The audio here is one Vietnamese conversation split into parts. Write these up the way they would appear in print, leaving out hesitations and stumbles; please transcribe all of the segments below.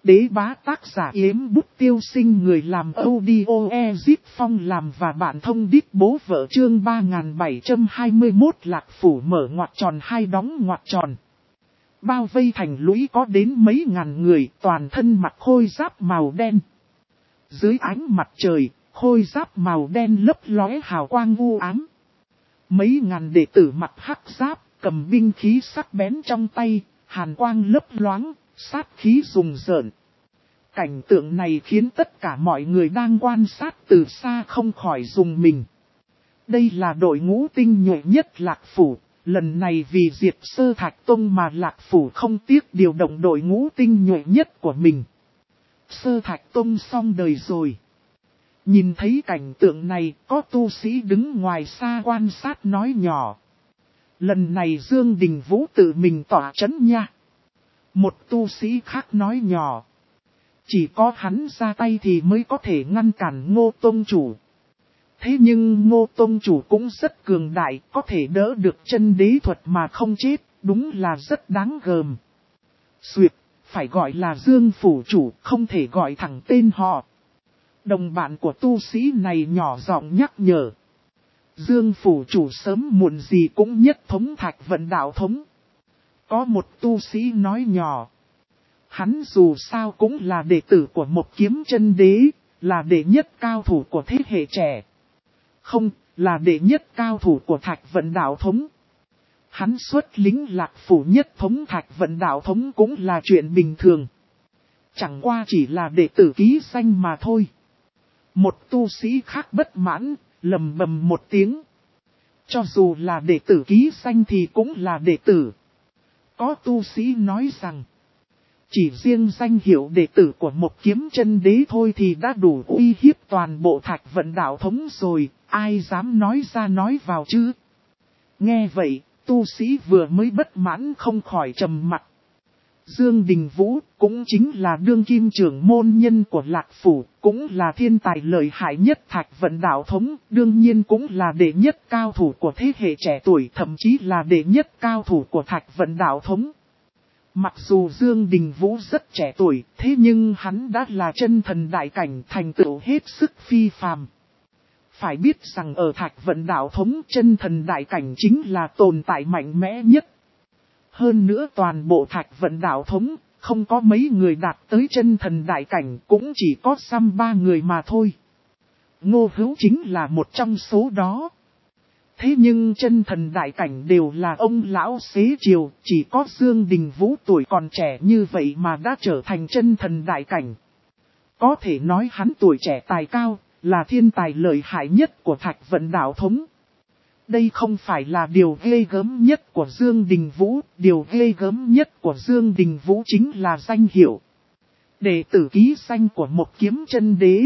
Đế bá tác giả Yếm Bút Tiêu Sinh, người làm audio Ezip Phong làm và bạn thông đít bố vợ, chương 3721 Lạc Phủ mở ngoặc tròn hai đóng ngoặc tròn. Bao vây thành lũy có đến mấy ngàn người, toàn thân mặc khôi giáp màu đen. Dưới ánh mặt trời, khôi giáp màu đen lấp lóe hào quang u ám. Mấy ngàn đệ tử mặc hắc giáp, cầm binh khí sắc bén trong tay, hàn quang lấp loáng, sát khí rùng rợn. Cảnh tượng này khiến tất cả mọi người đang quan sát từ xa không khỏi rùng mình. Đây là đội ngũ tinh nhuệ nhất Lạc Phủ, lần này vì diệt Sơ Thạch Tông mà Lạc Phủ không tiếc điều động đội ngũ tinh nhuệ nhất của mình. Sơ Thạch Tông xong đời rồi. Nhìn thấy cảnh tượng này, có tu sĩ đứng ngoài xa quan sát nói nhỏ. Lần này Dương Đình Vũ tự mình tỏa chấn nha. Một tu sĩ khác nói nhỏ. Chỉ có hắn ra tay thì mới có thể ngăn cản Ngô Tông Chủ. Thế nhưng Ngô Tông Chủ cũng rất cường đại, có thể đỡ được chân đế thuật mà không chết, đúng là rất đáng gờm. Xuyệt, phải gọi là Dương Phủ Chủ, không thể gọi thẳng tên họ. Đồng bạn của tu sĩ này nhỏ giọng nhắc nhở. Dương Phủ Chủ sớm muộn gì cũng nhất thống Thạch Vận Đạo Thống. Có một tu sĩ nói nhỏ. Hắn dù sao cũng là đệ tử của một kiếm chân đế, là đệ nhất cao thủ của thế hệ trẻ. Không, là đệ nhất cao thủ của Thạch Vận Đạo Thống. Hắn xuất lính Lạc Phủ nhất thống Thạch Vận Đạo Thống cũng là chuyện bình thường. Chẳng qua chỉ là đệ tử ký danh mà thôi. Một tu sĩ khác bất mãn, lầm bầm một tiếng. Cho dù là đệ tử ký danh thì cũng là đệ tử. Có tu sĩ nói rằng, chỉ riêng danh hiệu đệ tử của một kiếm chân đế thôi thì đã đủ uy hiếp toàn bộ Thạch Vận Đạo Thống rồi, ai dám nói ra nói vào chứ? Nghe vậy, tu sĩ vừa mới bất mãn không khỏi trầm mặt. Dương Đình Vũ cũng chính là đương kim trưởng môn nhân của Lạc Phủ, cũng là thiên tài lợi hại nhất Thạch Vận Đạo Thống, đương nhiên cũng là đệ nhất cao thủ của thế hệ trẻ tuổi, thậm chí là đệ nhất cao thủ của Thạch Vận Đạo Thống. Mặc dù Dương Đình Vũ rất trẻ tuổi, thế nhưng hắn đã là chân thần đại cảnh, thành tựu hết sức phi phàm. Phải biết rằng ở Thạch Vận Đạo Thống, chân thần đại cảnh chính là tồn tại mạnh mẽ nhất. Hơn nữa toàn bộ Thạch Vận Đạo Thống, không có mấy người đạt tới chân thần đại cảnh, cũng chỉ có xăm 3 người mà thôi. Ngô Hữu chính là một trong số đó. Thế nhưng chân thần đại cảnh đều là ông lão xế chiều, chỉ có Dương Đình Vũ tuổi còn trẻ như vậy mà đã trở thành chân thần đại cảnh. Có thể nói hắn tuổi trẻ tài cao, là thiên tài lợi hại nhất của Thạch Vận Đạo Thống. Đây không phải là điều ghê gớm nhất của Dương Đình Vũ, điều ghê gớm nhất của Dương Đình Vũ chính là danh hiệu. Đệ tử ký danh của một kiếm chân đế.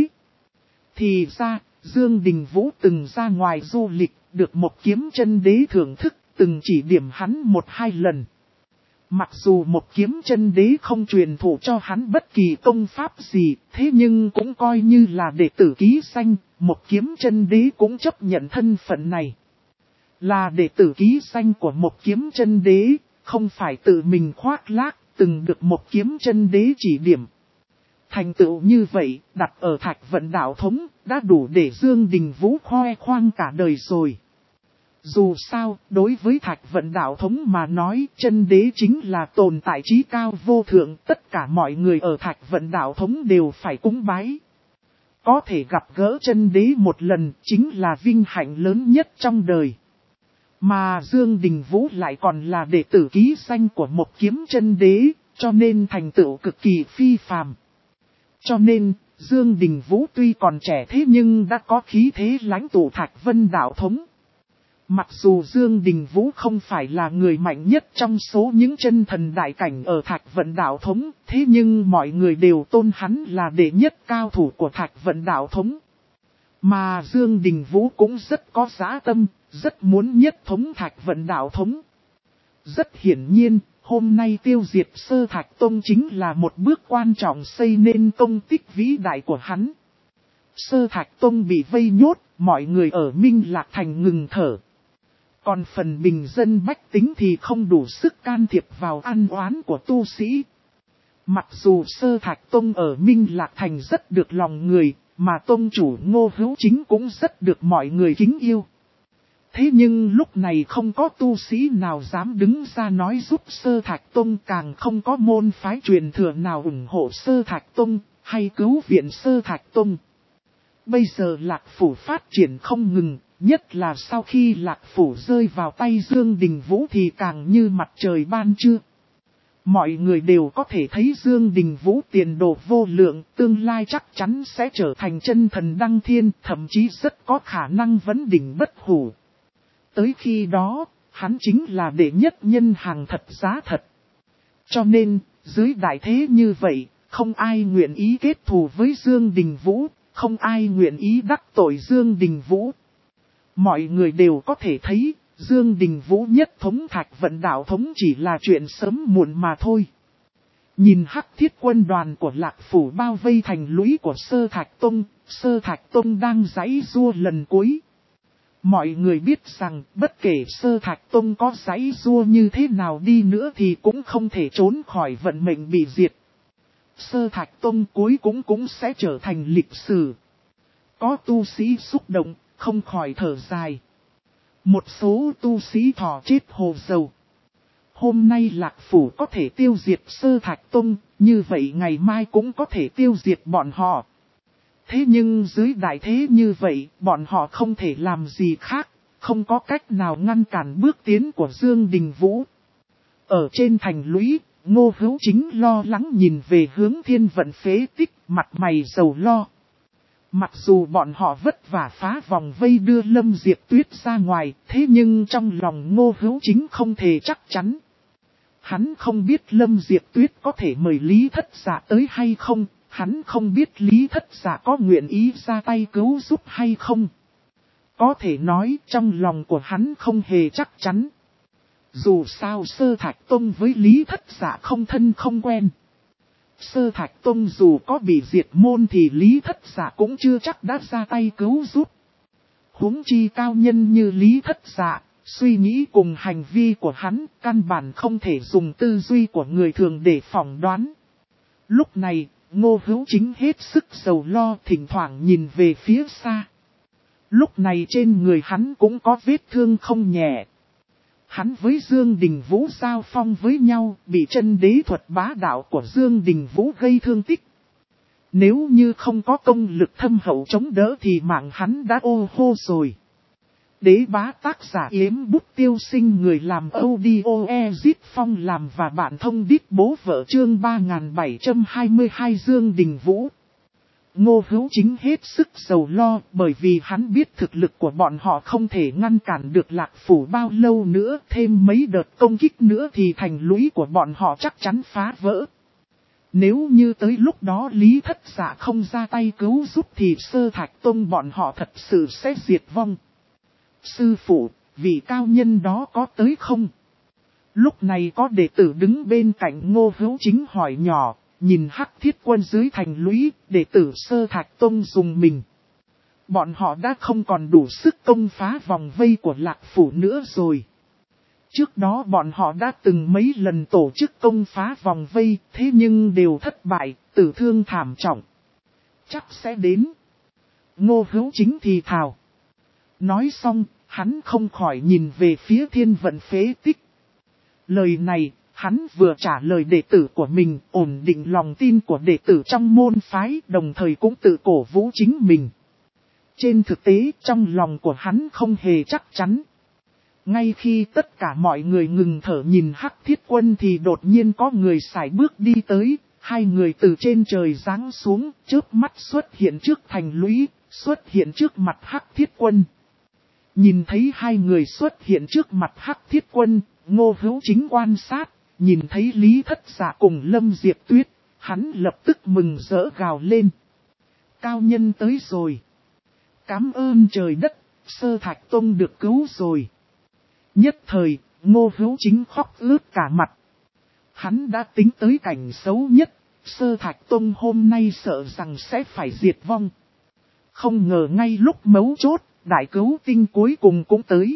Thì ra, Dương Đình Vũ từng ra ngoài du lịch, được một kiếm chân đế thưởng thức, từng chỉ điểm hắn 1-2 lần. Mặc dù một kiếm chân đế không truyền thụ cho hắn bất kỳ công pháp gì, thế nhưng cũng coi như là đệ tử ký danh, một kiếm chân đế cũng chấp nhận thân phận này. Là đệ tử ký danh của một kiếm chân đế, không phải tự mình khoác lác, từng được một kiếm chân đế chỉ điểm. Thành tựu như vậy, đặt ở Thạch Vận Đạo Thống, đã đủ để Dương Đình Vũ khoe khoang cả đời rồi. Dù sao, đối với Thạch Vận Đạo Thống mà nói, chân đế chính là tồn tại trí cao vô thượng, tất cả mọi người ở Thạch Vận Đạo Thống đều phải cúng bái. Có thể gặp gỡ chân đế một lần, chính là vinh hạnh lớn nhất trong đời. Mà Dương Đình Vũ lại còn là đệ tử ký danh của một kiếm chân đế, cho nên thành tựu cực kỳ phi phàm. Cho nên, Dương Đình Vũ tuy còn trẻ thế nhưng đã có khí thế lãnh tụ Thạch Vận Đạo Thống. Mặc dù Dương Đình Vũ không phải là người mạnh nhất trong số những chân thần đại cảnh ở Thạch Vận Đạo Thống, thế nhưng mọi người đều tôn hắn là đệ nhất cao thủ của Thạch Vận Đạo Thống. Mà Dương Đình Vũ cũng rất có dã tâm, rất muốn nhất thống Thạch Vận Đạo Thống. Rất hiển nhiên, hôm nay tiêu diệt Sơ Thạch Tông chính là một bước quan trọng xây nên công tích vĩ đại của hắn. Sơ Thạch Tông bị vây nhốt, mọi người ở Minh Lạc Thành ngừng thở. Còn phần bình dân bách tính thì không đủ sức can thiệp vào ăn oán của tu sĩ. Mặc dù Sơ Thạch Tông ở Minh Lạc Thành rất được lòng người, mà tông chủ Ngô Hữu Chính cũng rất được mọi người kính yêu. Thế nhưng lúc này không có tu sĩ nào dám đứng ra nói giúp Sơ Thạch Tông, càng không có môn phái truyền thừa nào ủng hộ Sơ Thạch Tông, hay cứu viện Sơ Thạch Tông. Bây giờ Lạc Phủ phát triển không ngừng, nhất là sau khi Lạc Phủ rơi vào tay Dương Đình Vũ thì càng như mặt trời ban trưa. Mọi người đều có thể thấy Dương Đình Vũ tiền đồ vô lượng, tương lai chắc chắn sẽ trở thành chân thần đăng thiên, thậm chí rất có khả năng vấn đỉnh bất hủ. Tới khi đó, hắn chính là đệ nhất nhân hàng thật giá thật. Cho nên, dưới đại thế như vậy, không ai nguyện ý kết thù với Dương Đình Vũ, không ai nguyện ý đắc tội Dương Đình Vũ. Mọi người đều có thể thấy, Dương Đình Vũ nhất thống Thạch Vận đạo thống chỉ là chuyện sớm muộn mà thôi. Nhìn Hắc Thiết quân đoàn của Lạc Phủ bao vây thành lũy của Sơ Thạch Tông đang giãy giụa lần cuối. Mọi người biết rằng bất kể Sơ Thạch Tông có giãy giụa như thế nào đi nữa thì cũng không thể trốn khỏi vận mệnh bị diệt. Sơ Thạch Tông cuối cũng sẽ trở thành lịch sử. Có tu sĩ xúc động, không khỏi thở dài. Một số tu sĩ thỏ chết hồ dầu. Hôm nay Lạc Phủ có thể tiêu diệt Sơ Thạch Tông, như vậy ngày mai cũng có thể tiêu diệt bọn họ. Thế nhưng dưới đại thế như vậy, bọn họ không thể làm gì khác, không có cách nào ngăn cản bước tiến của Dương Đình Vũ. Ở trên thành lũy, Ngô Hữu Chính lo lắng nhìn về hướng Thiên Vận phế tích, mặt mày sầu lo. Mặc dù bọn họ vất vả phá vòng vây đưa Lâm Diệp Tuyết ra ngoài, thế nhưng trong lòng Ngô Hữu Chính không thể chắc chắn. Hắn không biết Lâm Diệp Tuyết có thể mời Lý Thất Dạ tới hay không, hắn không biết Lý Thất Dạ có nguyện ý ra tay cứu giúp hay không. Có thể nói trong lòng của hắn không hề chắc chắn. Dù sao Sơ Thạch Tông với Lý Thất Dạ không thân không quen. Sơ Thạch Tông dù có bị diệt môn thì Lý Thất Dạ cũng chưa chắc đã ra tay cứu giúp. Huống chi cao nhân như Lý Thất Dạ, suy nghĩ cùng hành vi của hắn căn bản không thể dùng tư duy của người thường để phỏng đoán. Lúc này, Ngô Hữu Chính hết sức sầu lo, thỉnh thoảng nhìn về phía xa. Lúc này trên người hắn cũng có vết thương không nhẹ. Hắn với Dương Đình Vũ giao phong với nhau, bị chân đế thuật bá đạo của Dương Đình Vũ gây thương tích. Nếu như không có công lực thâm hậu chống đỡ thì mạng hắn đã ô hô rồi. Đế bá tác giả Yếm Bút Tiêu Sinh, người làm audio Ezit Phong làm và bạn thông đít bố vợ, chương 3722 Dương Đình Vũ. Ngô Hữu Chính hết sức sầu lo, bởi vì hắn biết thực lực của bọn họ không thể ngăn cản được Lạc Phủ bao lâu nữa, thêm mấy đợt công kích nữa thì thành lũy của bọn họ chắc chắn phá vỡ. Nếu như tới lúc đó Lý Thất Dạ không ra tay cứu giúp thì Sơ Thạch Tông bọn họ thật sự sẽ diệt vong. Sư phụ, vị cao nhân đó có tới không? Lúc này có đệ tử đứng bên cạnh Ngô Hữu Chính hỏi nhỏ, nhìn Hắc Thiết quân dưới thành lũy, đệ tử Sơ Thạch Tông dùng mình. Bọn họ đã không còn đủ sức công phá vòng vây của Lạc Phủ nữa rồi. Trước đó bọn họ đã từng mấy lần tổ chức công phá vòng vây, thế nhưng đều thất bại, tử thương thảm trọng. Chắc sẽ đến. Ngô Hữu Chính thì thào. Nói xong, hắn không khỏi nhìn về phía Thiên Vận phế tích. Lời này, hắn vừa trả lời đệ tử của mình, ổn định lòng tin của đệ tử trong môn phái, đồng thời cũng tự cổ vũ chính mình. Trên thực tế, trong lòng của hắn không hề chắc chắn. Ngay khi tất cả mọi người ngừng thở nhìn Hắc Thiết quân thì đột nhiên có người sải bước đi tới, hai người từ trên trời giáng xuống, chớp mắt xuất hiện trước thành lũy, xuất hiện trước mặt Hắc Thiết quân. Nhìn thấy hai người xuất hiện trước mặt Hắc Thiết quân, Ngô Hữu Chính quan sát, nhìn thấy Lý Thất Dạ cùng Lâm Diệp Tuyết, hắn lập tức mừng rỡ gào lên. Cao nhân tới rồi. Cám ơn trời đất, Sơ Thạch Tông được cứu rồi. Nhất thời, Ngô Hữu Chính khóc ướt cả mặt. Hắn đã tính tới cảnh xấu nhất, Sơ Thạch Tông hôm nay sợ rằng sẽ phải diệt vong. Không ngờ ngay lúc mấu chốt, đại cứu tinh cuối cùng cũng tới.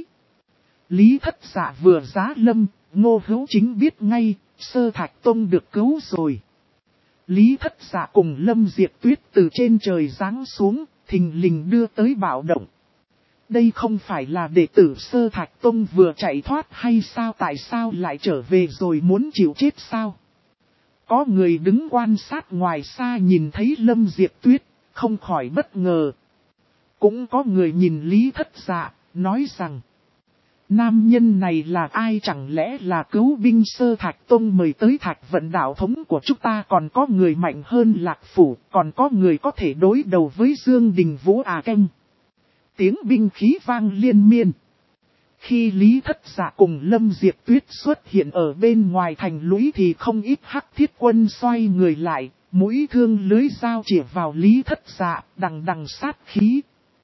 Lý Thất Dạ vừa giá lâm, Ngô Hữu Chính biết ngay, Sơ Thạch Tông được cứu rồi. Lý Thất Dạ cùng Lâm Diệp Tuyết từ trên trời giáng xuống, thình lình đưa tới bạo động. Đây không phải là đệ tử Sơ Thạch Tông vừa chạy thoát hay sao, tại sao lại trở về rồi muốn chịu chết sao? Có người đứng quan sát ngoài xa nhìn thấy Lâm Diệp Tuyết, không khỏi bất ngờ. Cũng có người nhìn Lý Thất Dạ, nói rằng nam nhân này là ai, chẳng lẽ là cứu binh Sơ Thạch Tông mời tới Thạch Vận đạo thống của chúng ta, còn có người mạnh hơn Lạc Phủ, còn có người có thể đối đầu với Dương Đình Vũ à canh. Tiếng binh khí vang liên miên. Khi Lý Thất Dạ cùng Lâm Diệp Tuyết xuất hiện ở bên ngoài thành lũy thì không ít hắc thiết quân xoay người lại, mũi thương lưới dao chĩa vào Lý Thất Dạ, đằng đằng sát khí.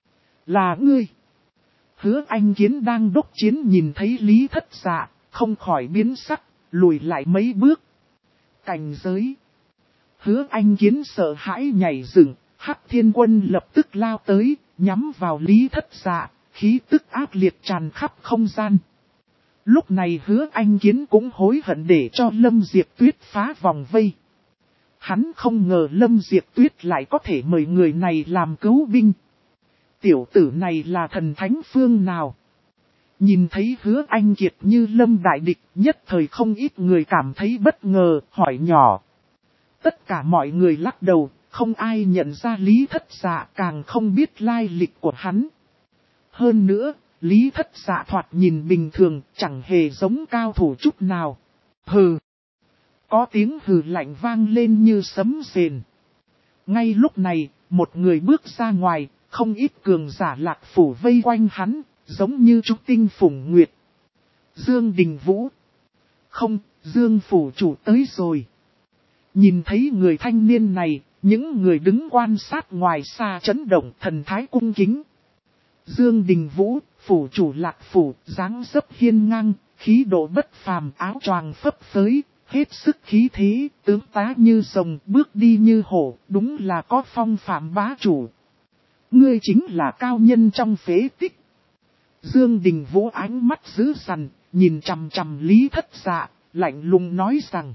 Là ngươi. Hứa Anh Kiến đang đốc chiến nhìn thấy Lý Thất Dạ, không khỏi biến sắc, lùi lại mấy bước. Cảnh giới. Hứa Anh Kiến sợ hãi nhảy dựng, Hắc Thiên Quân lập tức lao tới, nhắm vào Lý Thất Dạ, khí tức ác liệt tràn khắp không gian. Lúc này Hứa Anh Kiến cũng hối hận để cho Lâm Diệp Tuyết phá vòng vây. Hắn không ngờ Lâm Diệp Tuyết lại có thể mời người này làm cứu binh. Tiểu tử này là thần thánh phương nào? Nhìn thấy Hứa Anh Kiệt như Lâm đại địch, nhất thời không ít người cảm thấy bất ngờ, hỏi nhỏ. Tất cả mọi người lắc đầu, không ai nhận ra Lý Thất Dạ, càng không biết lai lịch của hắn. Hơn nữa, Lý Thất Dạ thoạt nhìn bình thường, chẳng hề giống cao thủ chút nào. Hừ! Có tiếng hừ lạnh vang lên như sấm rền. Ngay lúc này, một người bước ra ngoài, không ít cường giả Lạc Phủ vây quanh hắn, giống như trúc tinh phủng nguyệt. Dương Đình Vũ. Không, Dương Phủ chủ tới rồi. Nhìn thấy người thanh niên này, những người đứng quan sát ngoài xa chấn động, thần thái cung kính. Dương Đình Vũ, phủ chủ Lạc Phủ, dáng dấp hiên ngang, khí độ bất phàm, áo choàng phấp phới, hết sức khí thế, tướng tá như rồng, bước đi như hổ, đúng là có phong phạm bá chủ. Ngươi chính là cao nhân trong phế tích. Dương Đình Vũ ánh mắt dữ dằn, nhìn chằm chằm Lý Thất Dạ, lạnh lùng nói rằng.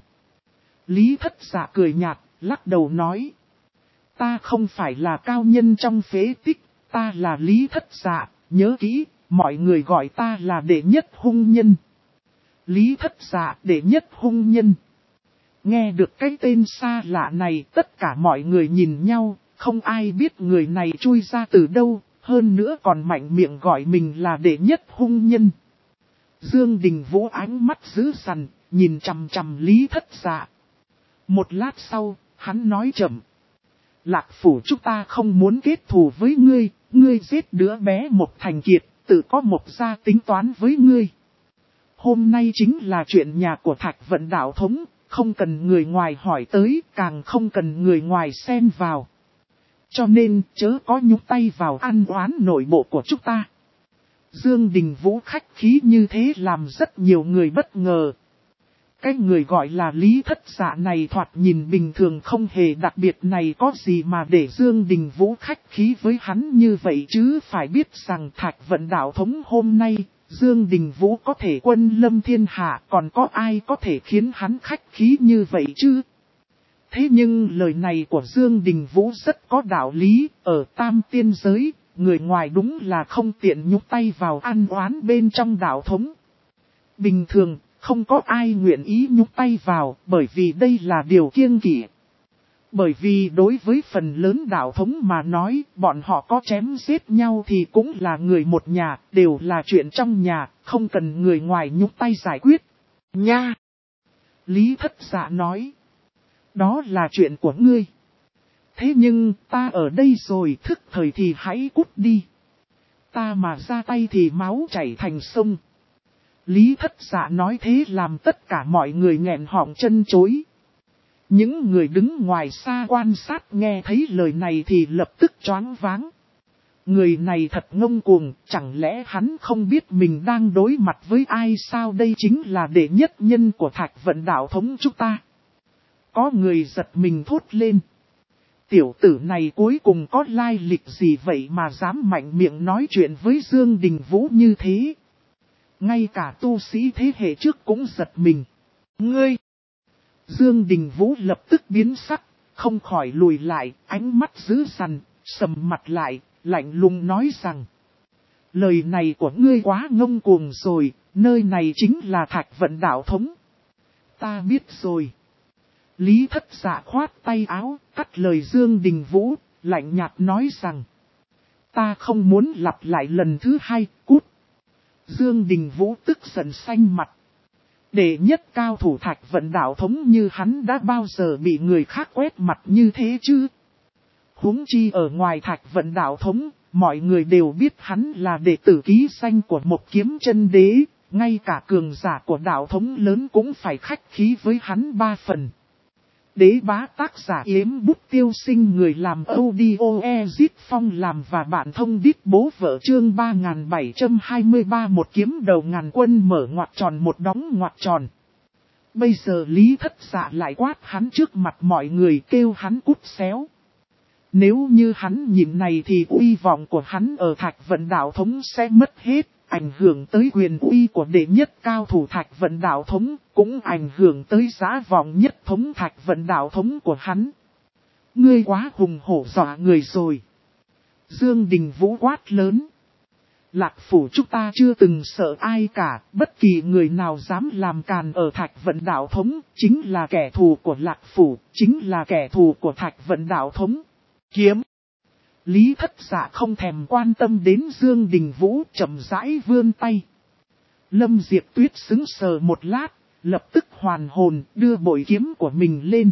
Lý Thất Dạ cười nhạt, lắc đầu nói. Ta không phải là cao nhân trong phế tích, ta là Lý Thất Dạ, nhớ kỹ, mọi người gọi ta là đệ nhất hung nhân. Lý Thất Dạ, đệ nhất hung nhân. Nghe được cái tên xa lạ này, tất cả mọi người nhìn nhau, không ai biết người này chui ra từ đâu, hơn nữa còn mạnh miệng gọi mình là đệ nhất hung nhân. Dương Đình Vũ ánh mắt dữ dằn, nhìn chằm chằm Lý Thất Dạ. Một lát sau, hắn nói chậm. Lạc Phủ chúng ta không muốn kết thù với ngươi, ngươi giết đứa bé Một Thành Kiệt, tự có Một gia tính toán với ngươi. Hôm nay chính là chuyện nhà của Thạch Vận đạo thống, không cần người ngoài hỏi tới, càng không cần người ngoài xen vào. Cho nên, chớ có nhúc tay vào ăn oán nội bộ của chúng ta. Dương Đình Vũ khách khí như thế làm rất nhiều người bất ngờ. Cái người gọi là Lý Thất Dạ này thoạt nhìn bình thường không hề đặc biệt này, có gì mà để Dương Đình Vũ khách khí với hắn như vậy chứ. Phải biết rằng Thạch Vận đạo thống hôm nay, Dương Đình Vũ có thể quân lâm thiên hạ, còn có ai có thể khiến hắn khách khí như vậy chứ. Thế nhưng lời này của Dương Đình Vũ rất có đạo lý, ở Tam Tiên giới, người ngoài đúng là không tiện nhúc tay vào ăn oán bên trong đạo thống. Bình thường, không có ai nguyện ý nhúc tay vào, bởi vì đây là điều kiêng kỵ. Bởi vì đối với phần lớn đạo thống mà nói, bọn họ có chém giết nhau thì cũng là người một nhà, đều là chuyện trong nhà, không cần người ngoài nhúc tay giải quyết. Nha! Lý Thất Dạ nói. Đó là chuyện của ngươi. Thế nhưng ta ở đây rồi, thức thời thì hãy cút đi. Ta mà ra tay thì máu chảy thành sông. Lý Thất Dạ nói thế làm tất cả mọi người nghẹn họng chân chối. Những người đứng ngoài xa quan sát nghe thấy lời này thì lập tức choáng váng. Người này thật ngông cuồng, chẳng lẽ hắn không biết mình đang đối mặt với ai sao? Đây chính là đệ nhất nhân của Thạch Vận đạo thống chúng ta. Có người giật mình thốt lên. Tiểu tử này cuối cùng có lai lịch gì vậy mà dám mạnh miệng nói chuyện với Dương Đình Vũ như thế? Ngay cả tu sĩ thế hệ trước cũng giật mình. Ngươi! Dương Đình Vũ lập tức biến sắc, không khỏi lùi lại, ánh mắt dữ dằn, sầm mặt lại, lạnh lùng nói rằng. Lời này của ngươi quá ngông cuồng rồi, nơi này chính là Thạch Vận đạo thống. Ta biết rồi. Lý Thất Dạ khoát tay áo, cắt lời Dương Đình Vũ, lạnh nhạt nói rằng. Ta không muốn lặp lại lần thứ hai, cút. Dương Đình Vũ tức giận xanh mặt. Đệ nhất cao thủ Thạch Vận đạo thống như hắn đã bao giờ bị người khác quét mặt như thế chứ? Huống chi ở ngoài Thạch Vận đạo thống, mọi người đều biết hắn là đệ tử ký danh của một kiếm chân đế, ngay cả cường giả của đạo thống lớn cũng phải khách khí với hắn 3 phần. Đế bá tác giả Yếm Bút Tiêu Sinh, người làm audio Ezit Phong làm và bạn thông đít bố vợ, chương 3723, một kiếm đầu ngàn quân mở ngoặc tròn một đóng ngoặc tròn. Bây giờ Lý Thất Dạ lại quát hắn trước mặt mọi người, kêu hắn cút xéo. Nếu như hắn nhìn này thì uy vọng của hắn ở Thạch Vận đạo thống sẽ mất hết, ảnh hưởng tới quyền uy của đệ nhất cao thủ Thạch Vận đạo thống, cũng ảnh hưởng tới giá vọng nhất thống Thạch Vận đạo thống của hắn. Ngươi quá hùng hổ dọa người rồi. Dương Đình Vũ quát lớn. Lạc phủ chúng ta chưa từng sợ ai cả, bất kỳ người nào dám làm càn ở Thạch Vận đạo thống, chính là kẻ thù của Lạc phủ, chính là kẻ thù của Thạch Vận đạo thống. Kiếm. Lý Thất Dạ không thèm quan tâm đến Dương Đình Vũ, chậm rãi vươn tay. Lâm Diệp Tuyết sững sờ một lát, lập tức hoàn hồn, đưa bội kiếm của mình lên.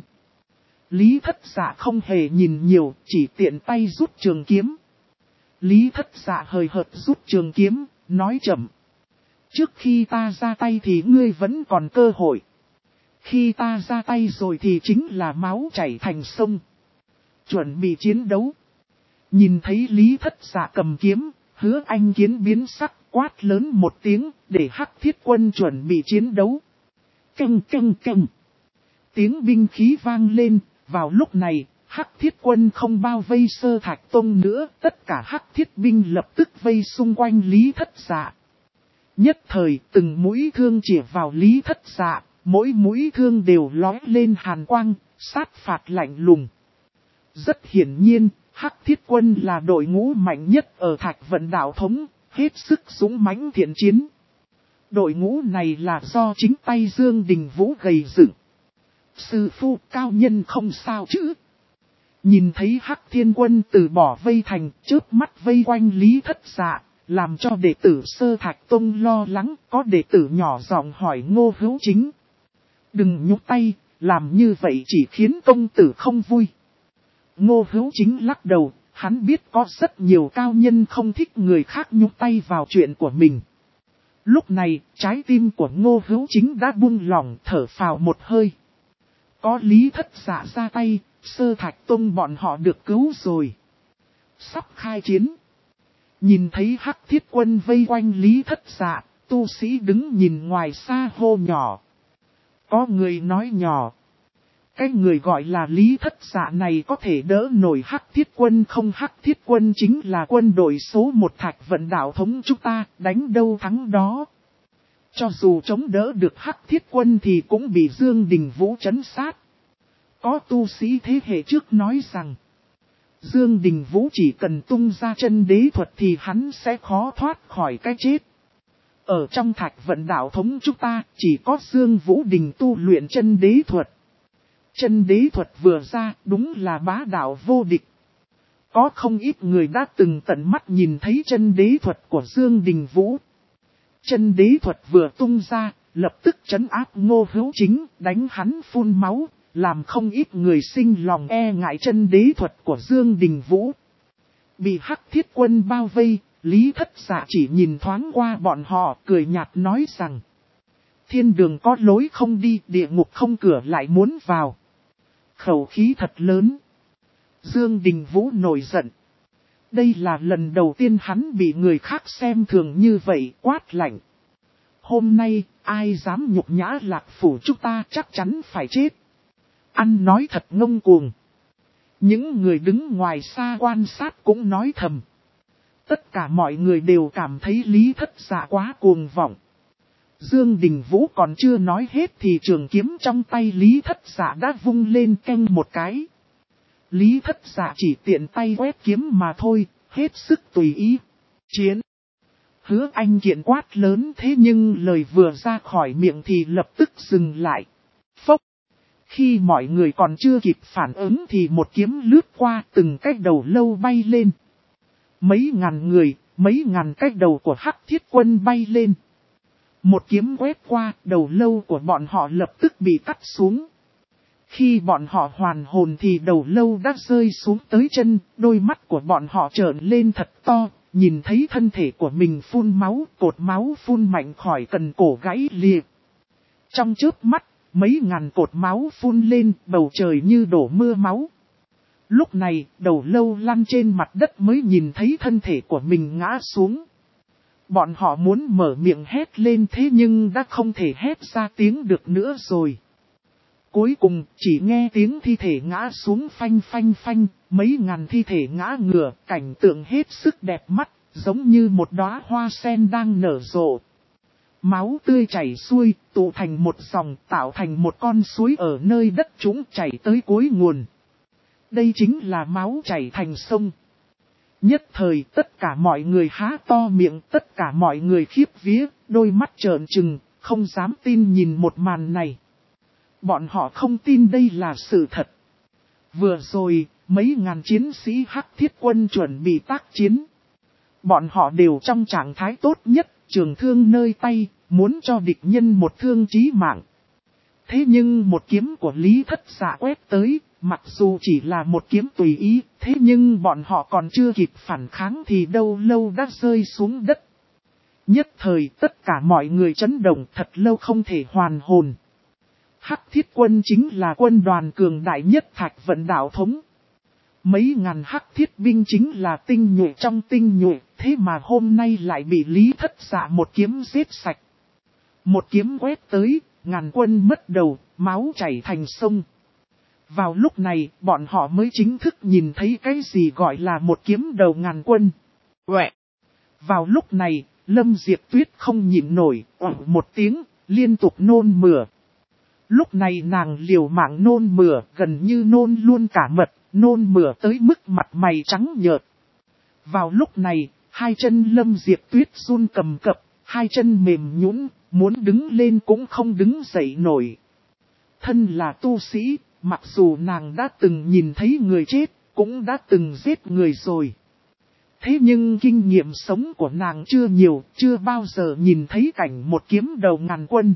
Lý Thất Dạ không hề nhìn nhiều, chỉ tiện tay rút trường kiếm. Lý Thất Dạ hời hợt rút trường kiếm, nói chậm. Trước khi ta ra tay thì ngươi vẫn còn cơ hội. Khi ta ra tay rồi thì chính là máu chảy thành sông. Chuẩn bị chiến đấu. Nhìn thấy Lý Thất Dạ cầm kiếm, Hứa Anh Kiến biến sắc, quát lớn một tiếng, để Hắc Thiết Quân chuẩn bị chiến đấu. Căng căng căng. Tiếng binh khí vang lên, vào lúc này, Hắc Thiết Quân không bao vây Sơ Thạch Tông nữa, tất cả Hắc Thiết binh lập tức vây xung quanh Lý Thất Dạ. Nhất thời, từng mũi thương chĩa vào Lý Thất Dạ, mỗi mũi thương đều lóe lên hàn quang, sát phạt lạnh lùng. Rất hiển nhiên, Hắc Thiết Quân là đội ngũ mạnh nhất ở Thạch Vận đạo thống, hết sức dũng mãnh thiện chiến. Đội ngũ này là do chính tay Dương Đình Vũ gầy dựng. Sư phụ cao nhân không sao chứ? Nhìn thấy Hắc Thiên Quân từ bỏ vây thành, chớp mắt vây quanh Lý Thất Dạ, làm cho đệ tử Sơ Thạch Tông lo lắng, có đệ tử nhỏ giọng hỏi Ngô Hữu Chính. Đừng nhúc tay, làm như vậy chỉ khiến công tử không vui. Ngô Hữu Chính lắc đầu, hắn biết có rất nhiều cao nhân không thích người khác nhúc tay vào chuyện của mình. Lúc này, trái tim của Ngô Hữu Chính đã buông lỏng, thở phào một hơi. Có Lý Thất Dạ ra tay, Sơ Thạch Tông bọn họ được cứu rồi. Sắp khai chiến. Nhìn thấy Hắc Thiết Quân vây quanh Lý Thất Dạ, tu sĩ đứng nhìn ngoài xa hô nhỏ. Có người nói nhỏ. Cái người gọi là Lý Thất Dạ này có thể đỡ nổi Hắc Thiết Quân không? Hắc Thiết Quân chính là quân đội số 1 Thạch Vận đạo thống chúng ta, đánh đâu thắng đó. Cho dù chống đỡ được Hắc Thiết Quân thì cũng bị Dương Đình Vũ trấn sát. Có tu sĩ thế hệ trước nói rằng, Dương Đình Vũ chỉ cần tung ra chân đế thuật thì hắn sẽ khó thoát khỏi cái chết. Ở trong Thạch Vận đạo thống chúng ta chỉ có Dương Vũ Đình tu luyện chân đế thuật. Chân đế thuật vừa ra đúng là bá đạo vô địch. Có không ít người đã từng tận mắt nhìn thấy chân đế thuật của Dương Đình Vũ. Chân đế thuật vừa tung ra, lập tức trấn áp Ngô Hữu Chính, đánh hắn phun máu, làm không ít người sinh lòng e ngại chân đế thuật của Dương Đình Vũ. Bị Hắc Thiết Quân bao vây, Lý Thất Dạ chỉ nhìn thoáng qua bọn họ, cười nhạt nói rằng, thiên đường có lối không đi, địa ngục không cửa lại muốn vào. Khẩu khí thật lớn. Dương Đình Vũ nổi giận. Đây là lần đầu tiên hắn bị người khác xem thường như vậy, quát lạnh. Hôm nay, ai dám nhục nhã Lạc phủ chúng ta chắc chắn phải chết. Ăn nói thật ngông cuồng. Những người đứng ngoài xa quan sát cũng nói thầm. Tất cả mọi người đều cảm thấy Lý Thất Dạ quá cuồng vọng. Dương Đình Vũ còn chưa nói hết thì trường kiếm trong tay Lý Thất Dạ đã vung lên canh một cái. Lý Thất Dạ chỉ tiện tay quét kiếm mà thôi, hết sức tùy ý. Chiến! Hứa Anh Kiện quát lớn thế nhưng lời vừa ra khỏi miệng thì lập tức dừng lại. Phốc! Khi mọi người còn chưa kịp phản ứng thì một kiếm lướt qua từng cái đầu lâu bay lên. Mấy ngàn người, mấy ngàn cái đầu của Hắc Thiết Quân bay lên. Một kiếm quét qua, đầu lâu của bọn họ lập tức bị cắt xuống. Khi bọn họ hoàn hồn thì đầu lâu đã rơi xuống tới chân, đôi mắt của bọn họ trợn lên thật to, nhìn thấy thân thể của mình phun máu, cột máu phun mạnh khỏi cần cổ gãy liệt. Trong chớp mắt, mấy ngàn cột máu phun lên, bầu trời như đổ mưa máu. Lúc này, đầu lâu lăn trên mặt đất mới nhìn thấy thân thể của mình ngã xuống. Bọn họ muốn mở miệng hét lên thế nhưng đã không thể hét ra tiếng được nữa rồi. Cuối cùng, chỉ nghe tiếng thi thể ngã xuống phanh phanh phanh, mấy ngàn thi thể ngã ngửa, cảnh tượng hết sức đẹp mắt, giống như một đóa hoa sen đang nở rộ. Máu tươi chảy xuôi, tụ thành một dòng, tạo thành một con suối ở nơi đất trũng chảy tới cuối nguồn. Đây chính là máu chảy thành sông. Nhất thời tất cả mọi người há to miệng, tất cả mọi người khiếp vía, đôi mắt trợn trừng, không dám tin nhìn một màn này. Bọn họ không tin đây là sự thật. Vừa rồi, mấy ngàn chiến sĩ Hắc Thiết Quân chuẩn bị tác chiến. Bọn họ đều trong trạng thái tốt nhất, trường thương nơi tay, muốn cho địch nhân một thương chí mạng. Thế nhưng một kiếm của Lý Thất Dạ quét tới, mặc dù chỉ là một kiếm tùy ý, thế nhưng bọn họ còn chưa kịp phản kháng thì đâu lâu đã rơi xuống đất. Nhất thời tất cả mọi người chấn động thật lâu không thể hoàn hồn. Hắc Thiết Quân chính là quân đoàn cường đại nhất Thạch Vận đạo thống. Mấy ngàn Hắc Thiết binh chính là tinh nhuệ trong tinh nhuệ, thế mà hôm nay lại bị Lý Thất Dạ một kiếm giết sạch. Một kiếm quét tới, ngàn quân mất đầu, máu chảy thành sông. Vào lúc này, bọn họ mới chính thức nhìn thấy cái gì gọi là một kiếm đầu ngàn quân. Uệ! Vào lúc này, Lâm Diệp Tuyết không nhịn nổi, một tiếng, liên tục nôn mửa. Lúc này nàng liều mạng nôn mửa, gần như nôn luôn cả mật, nôn mửa tới mức mặt mày trắng nhợt. Vào lúc này, hai chân Lâm Diệp Tuyết run cầm cập, hai chân mềm nhũn, muốn đứng lên cũng không đứng dậy nổi. Thân là tu sĩ, mặc dù nàng đã từng nhìn thấy người chết, cũng đã từng giết người rồi. Thế nhưng kinh nghiệm sống của nàng chưa nhiều, chưa bao giờ nhìn thấy cảnh một kiếm đầu ngàn quân.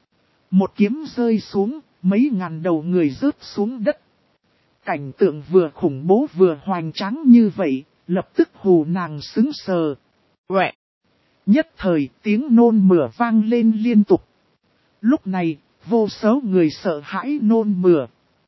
Một kiếm rơi xuống, mấy ngàn đầu người rớt xuống đất. Cảnh tượng vừa khủng bố vừa hoành tráng như vậy, lập tức hù nàng sững sờ. Uệ! Nhất thời tiếng nôn mửa vang lên liên tục. Lúc này, vô số người sợ hãi nôn mửa.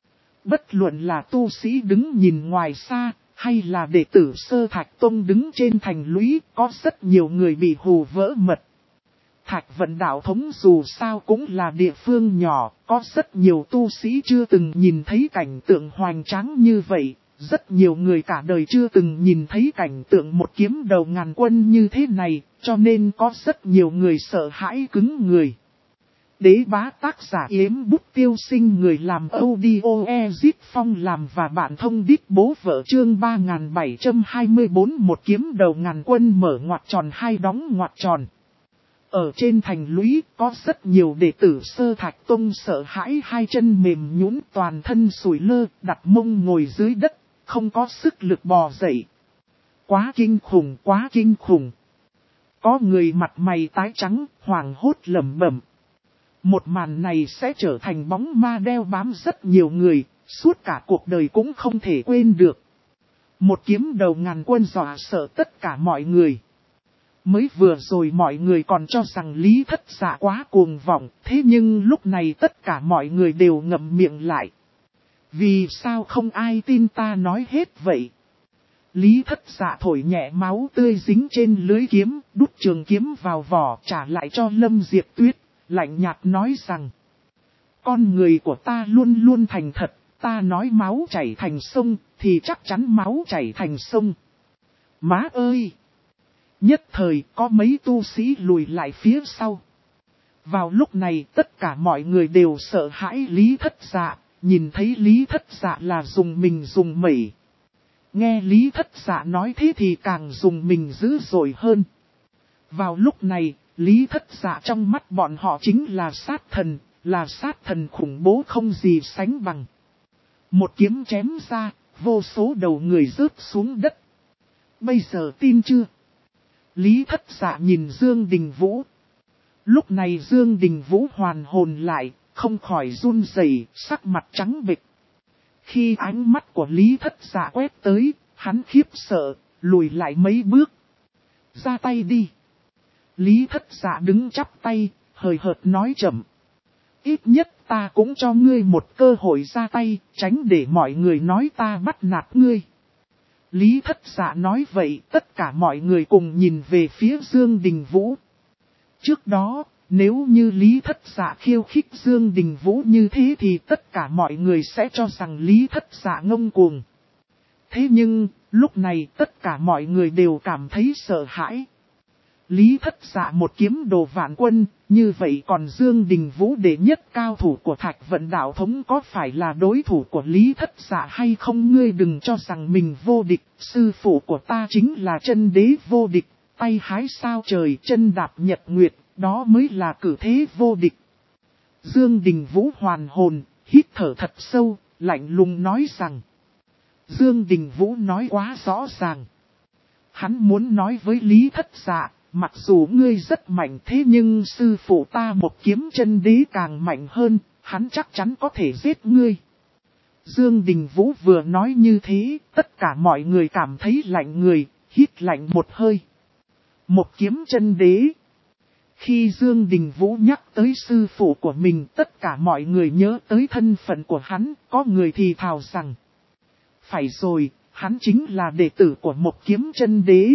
Bất luận là tu sĩ đứng nhìn ngoài xa, hay là đệ tử Sơ Thạch Tông đứng trên thành lũy, có rất nhiều người bị hù vỡ mật. Thạch Vận đạo thống dù sao cũng là địa phương nhỏ, có rất nhiều tu sĩ chưa từng nhìn thấy cảnh tượng hoành tráng như vậy, rất nhiều người cả đời chưa từng nhìn thấy cảnh tượng một kiếm đầu ngàn quân như thế này, cho nên có rất nhiều người sợ hãi cứng người. Đế bá tác giả Yếm Bút Tiêu Sinh, người làm audio Ezip Phong làm và bạn thông đít bố vợ chương 3724, một kiếm đầu ngàn quân mở ngoặc tròn hai đóng ngoặc tròn. Ở trên thành lũy có rất nhiều đệ tử Sơ Thạch Tông sợ hãi hai chân mềm nhũn, toàn thân sủi lơ, đặt mông ngồi dưới đất, không có sức lực bò dậy. Quá kinh khủng, quá kinh khủng. Có người mặt mày tái trắng, hoảng hốt lẩm bẩm. Một màn này sẽ trở thành bóng ma đeo bám rất nhiều người, suốt cả cuộc đời cũng không thể quên được. Một kiếm đầu ngàn quân dọa sợ tất cả mọi người. Mới vừa rồi mọi người còn cho rằng Lý Thất Dạ quá cuồng vọng, thế nhưng lúc này tất cả mọi người đều ngậm miệng lại. Vì sao không ai tin ta nói hết vậy? Lý Thất Dạ thổi nhẹ máu tươi dính trên lưới kiếm, đút trường kiếm vào vỏ trả lại cho Lâm Diệp Tuyết, lạnh nhạt nói rằng: con người của ta luôn luôn thành thật, ta nói máu chảy thành sông, thì chắc chắn máu chảy thành sông. Má ơi! Nhất thời có mấy tu sĩ lùi lại phía sau. Vào lúc này tất cả mọi người đều sợ hãi Lý Thất Dạ, nhìn thấy Lý Thất Dạ là dùng mình dùng mẩy. Nghe Lý Thất Dạ nói thế thì càng dùng mình dữ dội hơn. Vào lúc này, Lý Thất Dạ trong mắt bọn họ chính là sát thần khủng bố không gì sánh bằng. Một kiếm chém ra, vô số đầu người rớt xuống đất. Bây giờ tin chưa? Lý Thất Dạ nhìn Dương Đình Vũ. Lúc này Dương Đình Vũ hoàn hồn lại, không khỏi run rẩy, sắc mặt trắng bệch. Khi ánh mắt của Lý Thất Dạ quét tới, hắn khiếp sợ, lùi lại mấy bước. Ra tay đi. Lý Thất Dạ đứng chắp tay, hời hợt nói chậm. Ít nhất ta cũng cho ngươi một cơ hội ra tay, tránh để mọi người nói ta bắt nạt ngươi. Lý Thất Dạ nói vậy, tất cả mọi người cùng nhìn về phía Dương Đình Vũ. Trước đó, nếu như Lý Thất Dạ khiêu khích Dương Đình Vũ như thế thì tất cả mọi người sẽ cho rằng Lý Thất Dạ ngông cuồng. Thế nhưng, lúc này tất cả mọi người đều cảm thấy sợ hãi. Lý Thất Dạ một kiếm đồ vạn quân, như vậy còn Dương Đình Vũ đệ nhất cao thủ của Thạch Vận Đạo Thống có phải là đối thủ của Lý Thất Dạ hay không? Ngươi đừng cho rằng mình vô địch, sư phụ của ta chính là chân đế vô địch, tay hái sao trời chân đạp nhật nguyệt, đó mới là cử thế vô địch. Dương Đình Vũ hoàn hồn, hít thở thật sâu, lạnh lùng nói rằng. Dương Đình Vũ nói quá rõ ràng. Hắn muốn nói với Lý Thất Dạ. Mặc dù ngươi rất mạnh thế nhưng sư phụ ta một kiếm chân đế càng mạnh hơn, hắn chắc chắn có thể giết ngươi. Dương Đình Vũ vừa nói như thế, tất cả mọi người cảm thấy lạnh người, hít lạnh một hơi. Một kiếm chân đế. Khi Dương Đình Vũ nhắc tới sư phụ của mình, tất cả mọi người nhớ tới thân phận của hắn, có người thì thào rằng. Phải rồi, hắn chính là đệ tử của một kiếm chân đế.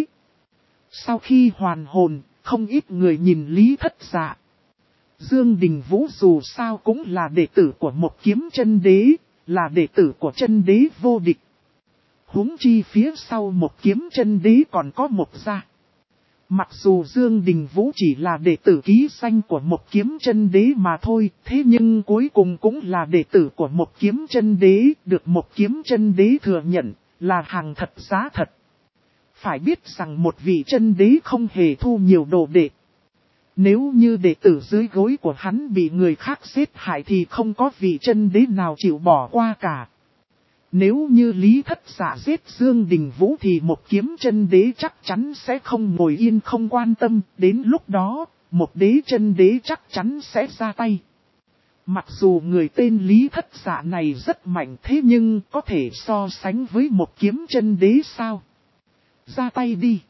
Sau khi hoàn hồn, không ít người nhìn Lý Thất Dạ. Dương Đình Vũ dù sao cũng là đệ tử của một kiếm chân đế, là đệ tử của chân đế vô địch. Huống chi phía sau một kiếm chân đế còn có một gia. Mặc dù Dương Đình Vũ chỉ là đệ tử ký danh của một kiếm chân đế mà thôi, thế nhưng cuối cùng cũng là đệ tử của một kiếm chân đế, được một kiếm chân đế thừa nhận, là hàng thật giá thật. Phải biết rằng một vị chân đế không hề thu nhiều đồ đệ. Nếu như đệ tử dưới gối của hắn bị người khác giết hại thì không có vị chân đế nào chịu bỏ qua cả. Nếu như Lý Thất Dạ giết Dương Đình Vũ thì một kiếm chân đế chắc chắn sẽ không ngồi yên không quan tâm. Đến lúc đó, một đế chân đế chắc chắn sẽ ra tay. Mặc dù người tên Lý Thất Dạ này rất mạnh thế nhưng có thể so sánh với một kiếm chân đế sao? Ra tay đi.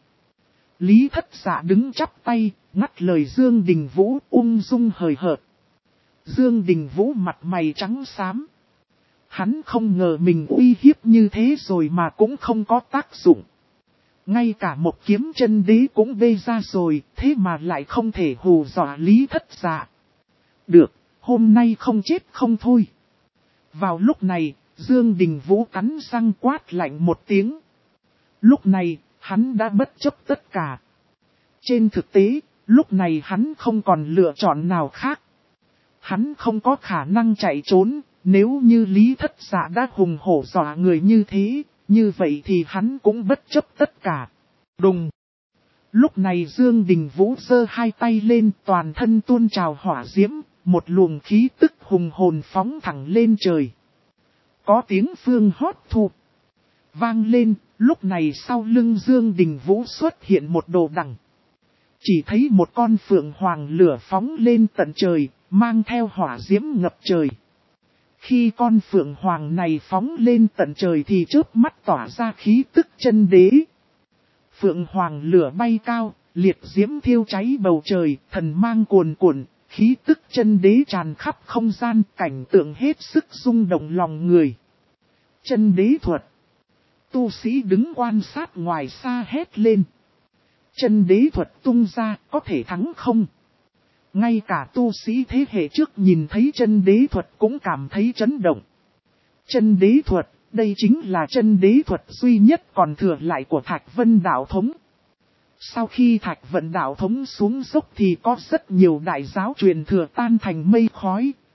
Lý Thất Dạ đứng chắp tay, ngắt lời Dương Đình Vũ ung dung hời hợt. Dương Đình Vũ mặt mày trắng xám. Hắn không ngờ mình uy hiếp như thế rồi mà cũng không có tác dụng. Ngay cả một kiếm chân đế cũng bê ra rồi, thế mà lại không thể hù dọa Lý Thất Dạ. Được, hôm nay không chết không thôi. Vào lúc này, Dương Đình Vũ cắn răng quát lạnh một tiếng. Lúc này, hắn đã bất chấp tất cả. Trên thực tế, lúc này hắn không còn lựa chọn nào khác. Hắn không có khả năng chạy trốn, nếu như Lý Thất Dạ đã hùng hổ dọa người như thế, như vậy thì hắn cũng bất chấp tất cả. Đùng! Lúc này Dương Đình Vũ giơ hai tay lên toàn thân tuôn trào hỏa diễm, một luồng khí tức hùng hồn phóng thẳng lên trời. Có tiếng phương hót thu vang lên, lúc này sau lưng Dương Đình Vũ xuất hiện một đồ đằng. Chỉ thấy một con phượng hoàng lửa phóng lên tận trời, mang theo hỏa diễm ngập trời. Khi con phượng hoàng này phóng lên tận trời thì chớp mắt tỏa ra khí tức chân đế. Phượng hoàng lửa bay cao, liệt diễm thiêu cháy bầu trời, thần mang cuồn cuộn, khí tức chân đế tràn khắp không gian, cảnh tượng hết sức rung động lòng người. Chân đế thuật. Tu sĩ đứng quan sát ngoài xa hét lên. Chân đế thuật tung ra có thể thắng không? Ngay cả tu sĩ thế hệ trước nhìn thấy chân đế thuật cũng cảm thấy chấn động. Chân đế thuật, đây chính là chân đế thuật duy nhất còn thừa lại của Thạch Vân Đạo Thống. Sau khi Thạch Vận Đạo Thống xuống dốc thì có rất nhiều đại giáo truyền thừa tan thành mây khói,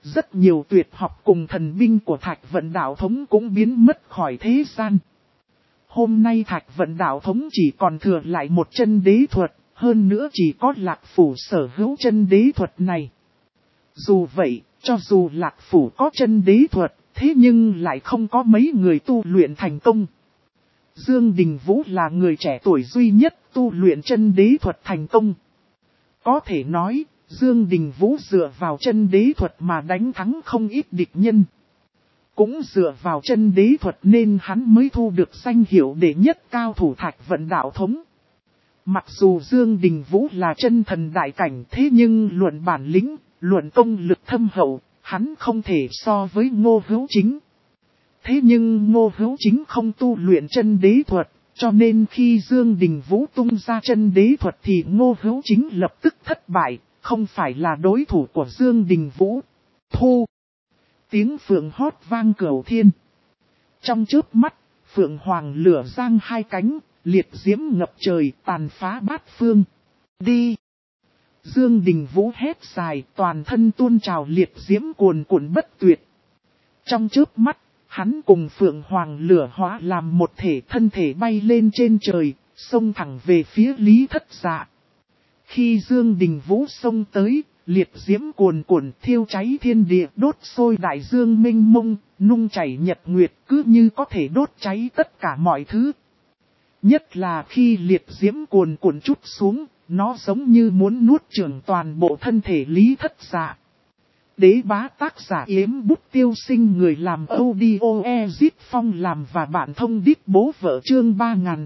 rất nhiều tuyệt học cùng thần binh của Thạch Vận đạo thống cũng biến mất khỏi thế gian. Hôm nay Thạch Vận đạo thống chỉ còn thừa lại một chân đế thuật, hơn nữa chỉ có Lạc Phủ sở hữu chân đế thuật này. Dù vậy, cho dù Lạc Phủ có chân đế thuật, thế nhưng lại không có mấy người tu luyện thành công. Dương Đình Vũ là người trẻ tuổi duy nhất tu luyện chân đế thuật thành công. Có thể nói, Dương Đình Vũ dựa vào chân đế thuật mà đánh thắng không ít địch nhân. Cũng dựa vào chân đế thuật nên hắn mới thu được danh hiệu đệ nhất cao thủ Thạch Vận đạo thống. Mặc dù Dương Đình Vũ là chân thần đại cảnh, thế nhưng luận bản lĩnh, luận công lực thâm hậu, hắn không thể so với Ngô Hữu Chính. Thế nhưng Ngô Hữu Chính không tu luyện chân đế thuật, cho nên khi Dương Đình Vũ tung ra chân đế thuật thì Ngô Hữu Chính lập tức thất bại, không phải là đối thủ của Dương Đình Vũ. Thu! Tiếng phượng hót vang cửu thiên. Trong chớp mắt, phượng hoàng lửa giang hai cánh, liệt diễm ngập trời, tàn phá bát phương. Đi! Dương Đình Vũ hét dài, toàn thân tuôn trào liệt diễm cuồn cuộn bất tuyệt. Trong chớp mắt, hắn cùng phượng hoàng lửa hóa làm một thể, thân thể bay lên trên trời, xông thẳng về phía Lý Thất Dạ. Khi Dương Đình Vũ xông tới, liệt diễm cuồn cuộn thiêu cháy thiên địa, đốt sôi đại dương mênh mông, nung chảy nhật nguyệt, cứ như có thể đốt cháy tất cả mọi thứ. Nhất là khi liệt diễm cuồn cuộn chút xuống, nó giống như muốn nuốt chửng toàn bộ thân thể Lý Thất Dạ. Đế bá tác giả Yếm Bút Tiêu Sinh, người làm audio Ezit Phong làm và bạn thông đít bố vợ, chương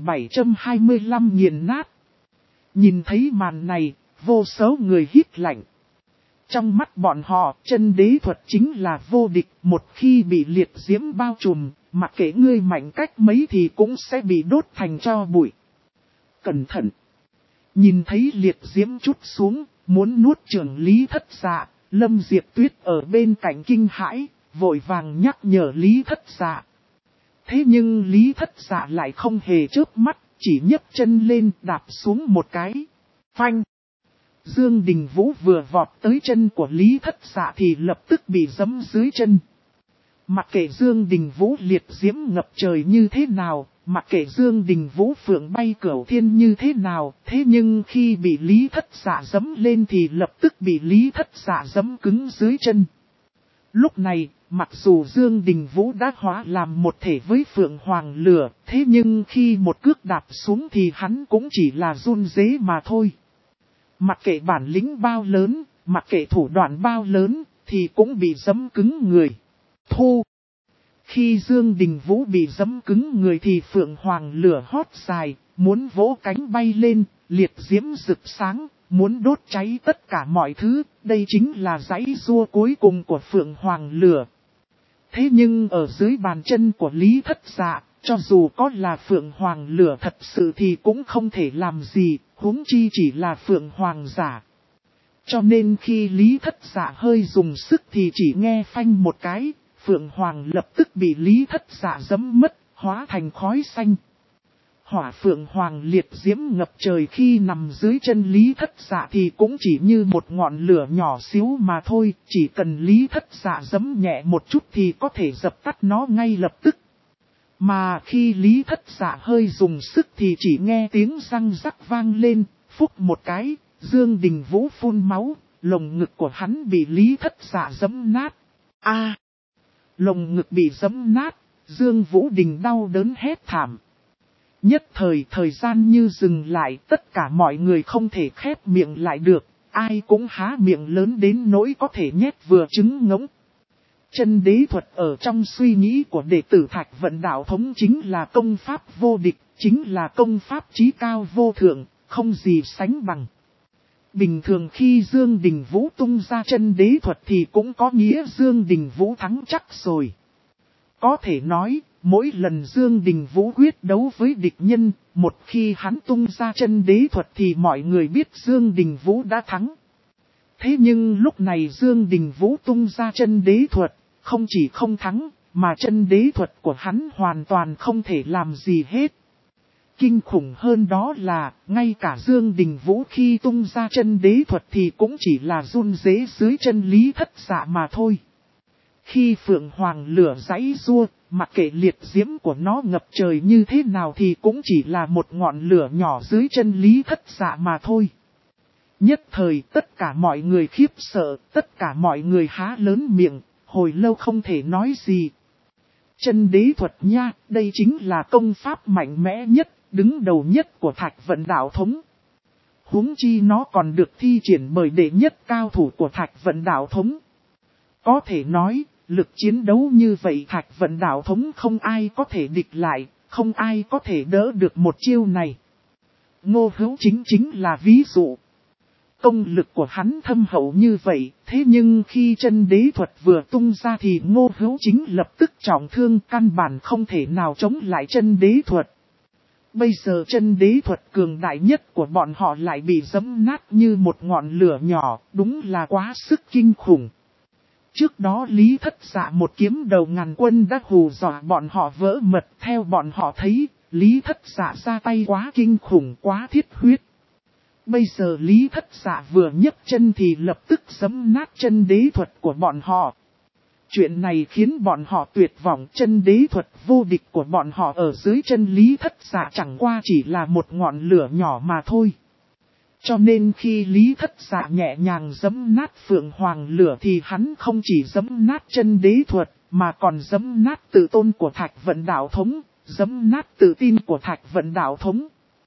3725 nghiền nát. Nhìn thấy màn này, vô số người hít lạnh. Trong mắt bọn họ, chân đế thuật chính là vô địch, một khi bị liệt diễm bao trùm, mặc kệ ngươi mạnh cách mấy thì cũng sẽ bị đốt thành tro bụi. Cẩn thận! Nhìn thấy liệt diễm chút xuống, muốn nuốt chửng Lý Thất Dạ, Lâm Diệp Tuyết ở bên cạnh kinh hãi, vội vàng nhắc nhở Lý Thất Dạ. Thế nhưng Lý Thất Dạ lại không hề chớp mắt, chỉ nhấc chân lên đạp xuống một cái. Phanh! Dương Đình Vũ vừa vọt tới chân của Lý Thất Dạ thì lập tức bị giẫm dưới chân. Mặc kệ Dương Đình Vũ liệt diễm ngập trời như thế nào, mặc kệ Dương Đình Vũ phượng bay cửu thiên như thế nào, thế nhưng khi bị Lý Thất Dạ giẫm lên thì lập tức bị Lý Thất Dạ giẫm cứng dưới chân. Lúc này, mặc dù Dương Đình Vũ đã hóa làm một thể với phượng hoàng lửa, thế nhưng khi một cước đạp xuống thì hắn cũng chỉ là run rế mà thôi. Mặc kệ bản lĩnh bao lớn, mặc kệ thủ đoạn bao lớn, thì cũng bị giẫm cứng người. Thu! Khi Dương Đình Vũ bị giẫm cứng người thì phượng hoàng lửa hót dài, muốn vỗ cánh bay lên, liệt diễm rực sáng, muốn đốt cháy tất cả mọi thứ, đây chính là dãy giụa cuối cùng của phượng hoàng lửa. Thế nhưng ở dưới bàn chân của Lý Thất Dạ, cho dù có là phượng hoàng lửa thật sự thì cũng không thể làm gì, huống chi chỉ là phượng hoàng giả. Cho nên khi Lý Thất Dạ hơi dùng sức thì chỉ nghe phanh một cái, phượng hoàng lập tức bị Lý Thất Dạ giẫm mất, hóa thành khói xanh. Hỏa phượng hoàng liệt diễm ngập trời khi nằm dưới chân Lý Thất Dạ thì cũng chỉ như một ngọn lửa nhỏ xíu mà thôi, chỉ cần Lý Thất Dạ giẫm nhẹ một chút thì có thể dập tắt nó ngay lập tức. Mà khi Lý Thất Dạ hơi dùng sức thì chỉ nghe tiếng răng rắc vang lên, phúc một cái, Dương Đình Vũ phun máu, lồng ngực của hắn bị Lý Thất Dạ giẫm nát. Lồng ngực bị giẫm nát, Dương Vũ Đình đau đớn hét thảm. Nhất thời gian như dừng lại, tất cả mọi người không thể khép miệng lại được, ai cũng há miệng lớn đến nỗi có thể nhét vừa trứng ngỗng. Chân đế thuật ở trong suy nghĩ của đệ tử Thạch Vận đạo thống chính là công pháp vô địch, chính là công pháp chí cao vô thượng, không gì sánh bằng. Bình thường khi Dương Đình Vũ tung ra chân đế thuật thì cũng có nghĩa Dương Đình Vũ thắng chắc rồi. Có thể nói, mỗi lần Dương Đình Vũ quyết đấu với địch nhân, một khi hắn tung ra chân đế thuật thì mọi người biết Dương Đình Vũ đã thắng. Thế nhưng lúc này Dương Đình Vũ tung ra chân đế thuật, không chỉ không thắng, mà chân đế thuật của hắn hoàn toàn không thể làm gì hết. Kinh khủng hơn đó là, ngay cả Dương Đình Vũ khi tung ra chân đế thuật thì cũng chỉ là run rế dưới chân Lý Thất Dạ mà thôi. Khi phượng hoàng lửa giãy giụa, mặc kệ liệt diễm của nó ngập trời như thế nào thì cũng chỉ là một ngọn lửa nhỏ dưới chân Lý Thất Dạ mà thôi. Nhất thời tất cả mọi người khiếp sợ, tất cả mọi người há lớn miệng, hồi lâu không thể nói gì. Chân đế thuật nha, đây chính là công pháp mạnh mẽ nhất, đứng đầu nhất của Thạch Vận Đạo Thống. Huống chi nó còn được thi triển bởi đệ nhất cao thủ của Thạch Vận Đạo Thống. Có thể nói, lực chiến đấu như vậy Thạch Vận Đạo Thống không ai có thể địch lại, không ai có thể đỡ được một chiêu này. Ngô Hữu chính là ví dụ. Công lực của hắn thâm hậu như vậy, thế nhưng khi chân đế thuật vừa tung ra thì Ngô Hữu Chính lập tức trọng thương, căn bản không thể nào chống lại chân đế thuật. Bây giờ chân đế thuật cường đại nhất của bọn họ lại bị giẫm nát như một ngọn lửa nhỏ, đúng là quá sức kinh khủng. Trước đó Lý Thất Dạ một kiếm đầu ngàn quân đã hù dọa bọn họ vỡ mật, theo bọn họ thấy, Lý Thất Dạ ra tay quá kinh khủng, quá thiết huyết. Bây giờ Lý Thất Dạ vừa nhấc chân thì lập tức giẫm nát chân đế thuật của bọn họ. Chuyện này khiến bọn họ tuyệt vọng, chân đế thuật vô địch của bọn họ ở dưới chân Lý Thất Dạ chẳng qua chỉ là một ngọn lửa nhỏ mà thôi. Cho nên khi Lý Thất Dạ nhẹ nhàng giẫm nát phượng hoàng lửa thì hắn không chỉ giẫm nát chân đế thuật, mà còn giẫm nát tự tôn của Thạch Vận Đạo Thống, giẫm nát tự tin của Thạch Vận Đạo Thống.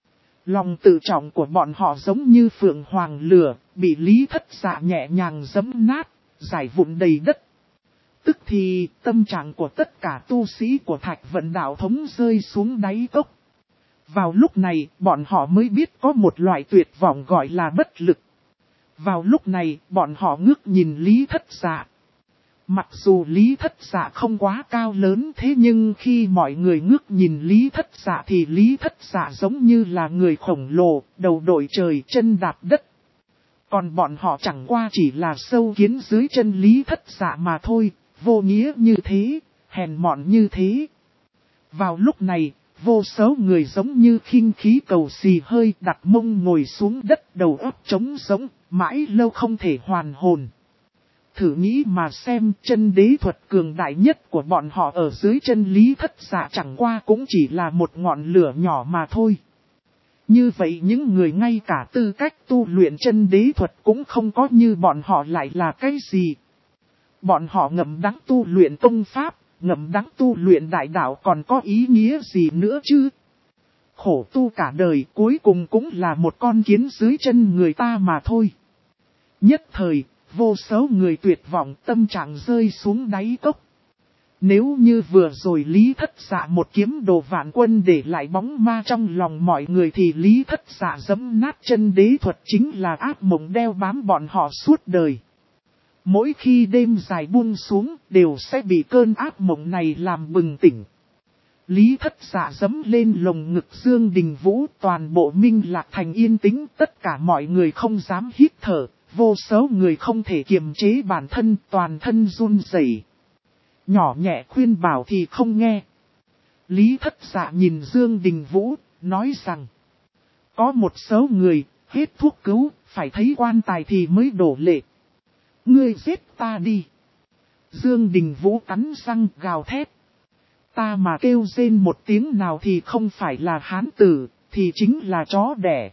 Lòng tự trọng của bọn họ giống như phượng hoàng lửa, bị Lý Thất Dạ nhẹ nhàng giẫm nát, giải vụn đầy đất. Tức thì tâm trạng của tất cả tu sĩ của Thạch Vận Đạo Thống rơi xuống đáy cốc. Vào lúc này, bọn họ mới biết có một loại tuyệt vọng gọi là bất lực. Vào lúc này, bọn họ ngước nhìn Lý Thất Dạ. Mặc dù Lý Thất Dạ không quá cao lớn thế nhưng khi mọi người ngước nhìn Lý Thất Dạ thì Lý Thất Dạ giống như là người khổng lồ, đầu đội trời chân đạp đất. Còn bọn họ chẳng qua chỉ là sâu kiến dưới chân Lý Thất Dạ mà thôi, vô nghĩa như thế, hèn mọn như thế. Vào lúc này, vô số người giống như khinh khí cầu xì hơi đặt mông ngồi xuống đất đầu óc trống rỗng, mãi lâu không thể hoàn hồn. Thử nghĩ mà xem chân đế thuật cường đại nhất của bọn họ ở dưới chân Lý Thất Dạ chẳng qua cũng chỉ là một ngọn lửa nhỏ mà thôi. Như vậy những người ngay cả tư cách tu luyện chân đế thuật cũng không có như bọn họ lại là cái gì. Bọn họ ngậm đắng tu luyện công pháp, ngậm đắng tu luyện đại đạo còn có ý nghĩa gì nữa chứ? Khổ tu cả đời cuối cùng cũng là một con kiến dưới chân người ta mà thôi. Nhất thời, vô số người tuyệt vọng tâm trạng rơi xuống đáy cốc. Nếu như vừa rồi Lý Thất Dạ một kiếm đồ vạn quân để lại bóng ma trong lòng mọi người thì Lý Thất Dạ giẫm nát chân đế thuật chính là ác mộng đeo bám bọn họ suốt đời. Mỗi khi đêm dài buông xuống đều sẽ bị cơn ác mộng này làm bừng tỉnh. Lý Thất Dạ giẫm lên lồng ngực Dương Đình Vũ, toàn bộ Minh Lạc Thành yên tĩnh, tất cả mọi người không dám hít thở, vô số người không thể kiềm chế bản thân, toàn thân run rẩy. Nhỏ nhẹ khuyên bảo thì không nghe. Lý Thất Dạ nhìn Dương Đình Vũ, nói rằng, có một số người, hết thuốc cứu, phải thấy quan tài thì mới đổ lệ. Ngươi giết ta đi. Dương Đình Vũ cắn răng gào thét. Ta mà kêu rên một tiếng nào thì không phải là hán tử, thì chính là chó đẻ.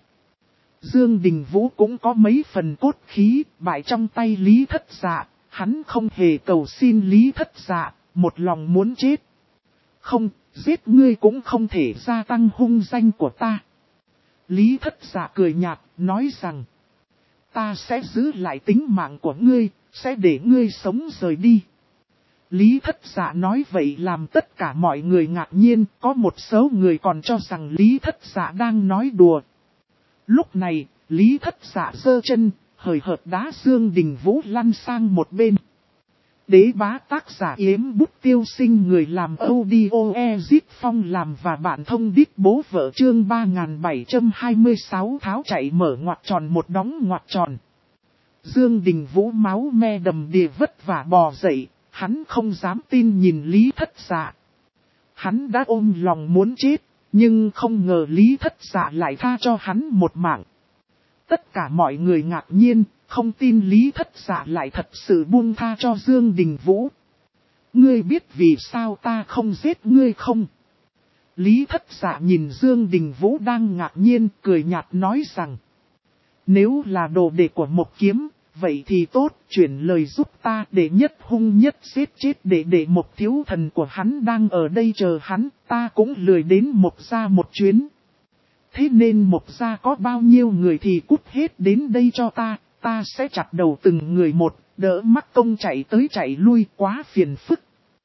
Dương Đình Vũ cũng có mấy phần cốt khí, bại trong tay Lý Thất Dạ, hắn không hề cầu xin Lý Thất Dạ, một lòng muốn chết. Không, giết ngươi cũng không thể gia tăng hung danh của ta. Lý Thất Dạ cười nhạt, nói rằng, ta sẽ giữ lại tính mạng của ngươi, sẽ để ngươi sống rời đi. Lý Thất Dạ nói vậy làm tất cả mọi người ngạc nhiên, có một số người còn cho rằng Lý Thất Dạ đang nói đùa. Lúc này, Lý Thất Dạ giơ chân, hời hợt đá Dương Đình Vũ lăn sang một bên. Đế bá tác giả Yếm Bút Tiêu Sinh, người làm audio Ezip Phong làm và bạn thông đít bố vợ, chương 3726 tháo chạy mở ngoặc tròn một đóng ngoặc tròn. Dương Đình Vũ máu me đầm đìa vất vả bò dậy, hắn không dám tin nhìn Lý Thất Dạ. Hắn đã ôm lòng muốn chết, nhưng không ngờ Lý Thất Dạ lại tha cho hắn một mạng. Tất cả mọi người ngạc nhiên, không tin Lý Thất Dạ lại thật sự buông tha cho Dương Đình Vũ. Ngươi biết vì sao ta không giết ngươi không? Lý Thất Dạ nhìn Dương Đình Vũ đang ngạc nhiên, cười nhạt nói rằng. Nếu là đồ đệ của Mộc Kiếm, vậy thì tốt, chuyển lời giúp ta để nhất hung nhất giết chết để Mộc thiếu thần của hắn đang ở đây chờ hắn, ta cũng lười đến Mộc gia một chuyến. Thế nên Mộc gia có bao nhiêu người thì cút hết đến đây cho ta sẽ chặt đầu từng người một, đỡ mắc công chạy tới chạy lui quá phiền phức.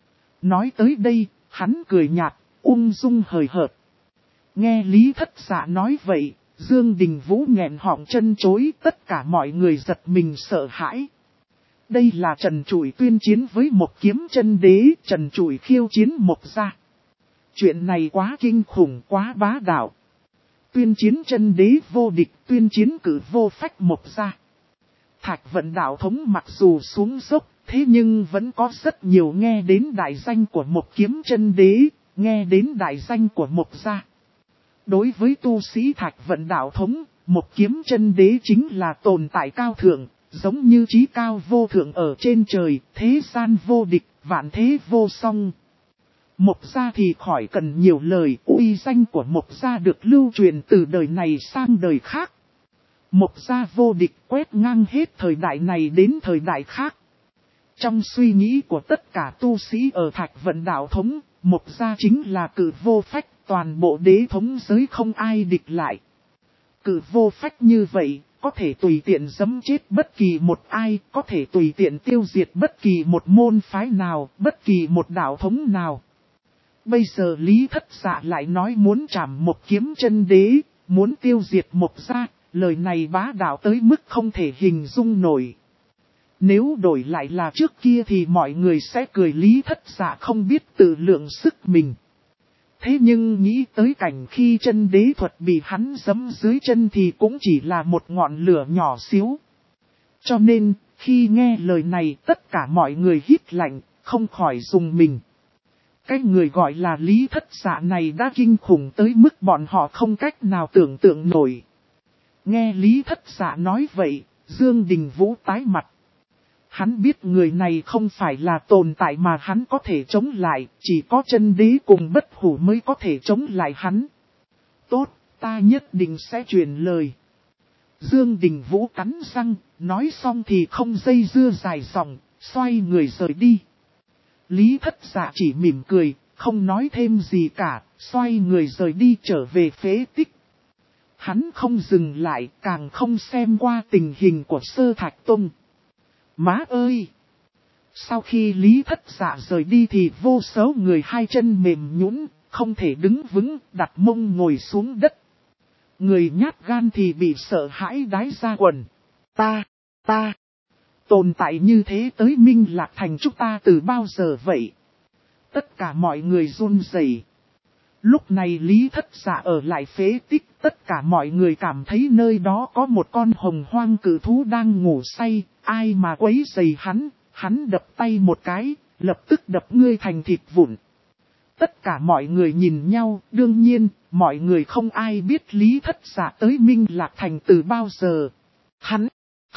Nói tới đây, hắn cười nhạt, ung dung hời hợt. Nghe Lý Thất Dạ nói vậy, Dương Đình Vũ nghẹn họng chân chối, tất cả mọi người giật mình sợ hãi. Đây là Trần Trụi tuyên chiến với Mộc Kiếm Chân Đế, Trần Trụi khiêu chiến Mộc gia. Chuyện này quá kinh khủng, quá bá đạo. Tuyên chiến Chân Đế vô địch, tuyên chiến cử vô phách Mộc gia. Thạch Vận đạo thống mặc dù xuống dốc, thế nhưng vẫn có rất nhiều nghe đến đại danh của Mộc Kiếm Chân Đế, nghe đến đại danh của Mộc gia. Đối với tu sĩ Thạch Vận đạo thống, Mộc Kiếm Chân Đế chính là tồn tại cao thượng, giống như chí cao vô thượng ở trên trời, thế gian vô địch, vạn thế vô song. Mộc gia thì khỏi cần nhiều lời, uy danh của Mộc gia được lưu truyền từ đời này sang đời khác. Mộc gia vô địch quét ngang hết thời đại này đến thời đại khác. Trong suy nghĩ của tất cả tu sĩ ở Thạch Vận đạo thống, Mộc gia chính là cử vô phách, toàn bộ đế thống giới không ai địch lại. Cử vô phách như vậy, có thể tùy tiện giẫm chết bất kỳ một ai, có thể tùy tiện tiêu diệt bất kỳ một môn phái nào, bất kỳ một đạo thống nào. Bây giờ Lý Thất Dạ lại nói muốn trảm Mộc Kiếm Chân Đế, muốn tiêu diệt Mộc gia, lời này bá đạo tới mức không thể hình dung nổi. Nếu đổi lại là trước kia thì mọi người sẽ cười Lý Thất Dạ không biết tự lượng sức mình. Thế nhưng nghĩ tới cảnh khi chân đế thuật bị hắn giẫm dưới chân thì cũng chỉ là một ngọn lửa nhỏ xíu. Cho nên, khi nghe lời này tất cả mọi người hít lạnh, không khỏi rùng mình. Cái người gọi là Lý Thất Dạ này đã kinh khủng tới mức bọn họ không cách nào tưởng tượng nổi. Nghe Lý Thất Dạ nói vậy, Dương Đình Vũ tái mặt. Hắn biết người này không phải là tồn tại mà hắn có thể chống lại, chỉ có chân đế cùng bất hủ mới có thể chống lại hắn. Tốt, ta nhất định sẽ truyền lời. Dương Đình Vũ cắn răng, nói xong thì không dây dưa dài dòng, xoay người rời đi. Lý Thất Dạ chỉ mỉm cười, không nói thêm gì cả, xoay người rời đi trở về phế tích. Hắn không dừng lại, càng không xem qua tình hình của Sơ Thạch Tông. Má ơi! Sau khi Lý Thất Dạ rời đi thì vô số người hai chân mềm nhũn, không thể đứng vững, đặt mông ngồi xuống đất. Người nhát gan thì bị sợ hãi đái ra quần. Ta, tồn tại như thế tới Minh Lạc Thành chúng ta từ bao giờ vậy? Tất cả mọi người run rẩy. Lúc này Lý Thất Dạ ở lại phế tích, tất cả mọi người cảm thấy nơi đó có một con hồng hoang cử thú đang ngủ say, ai mà quấy rầy hắn đập tay một cái, lập tức đập ngươi thành thịt vụn. Tất cả mọi người nhìn nhau, đương nhiên, mọi người không ai biết Lý Thất Dạ tới Minh Lạc Thành từ bao giờ. Hắn,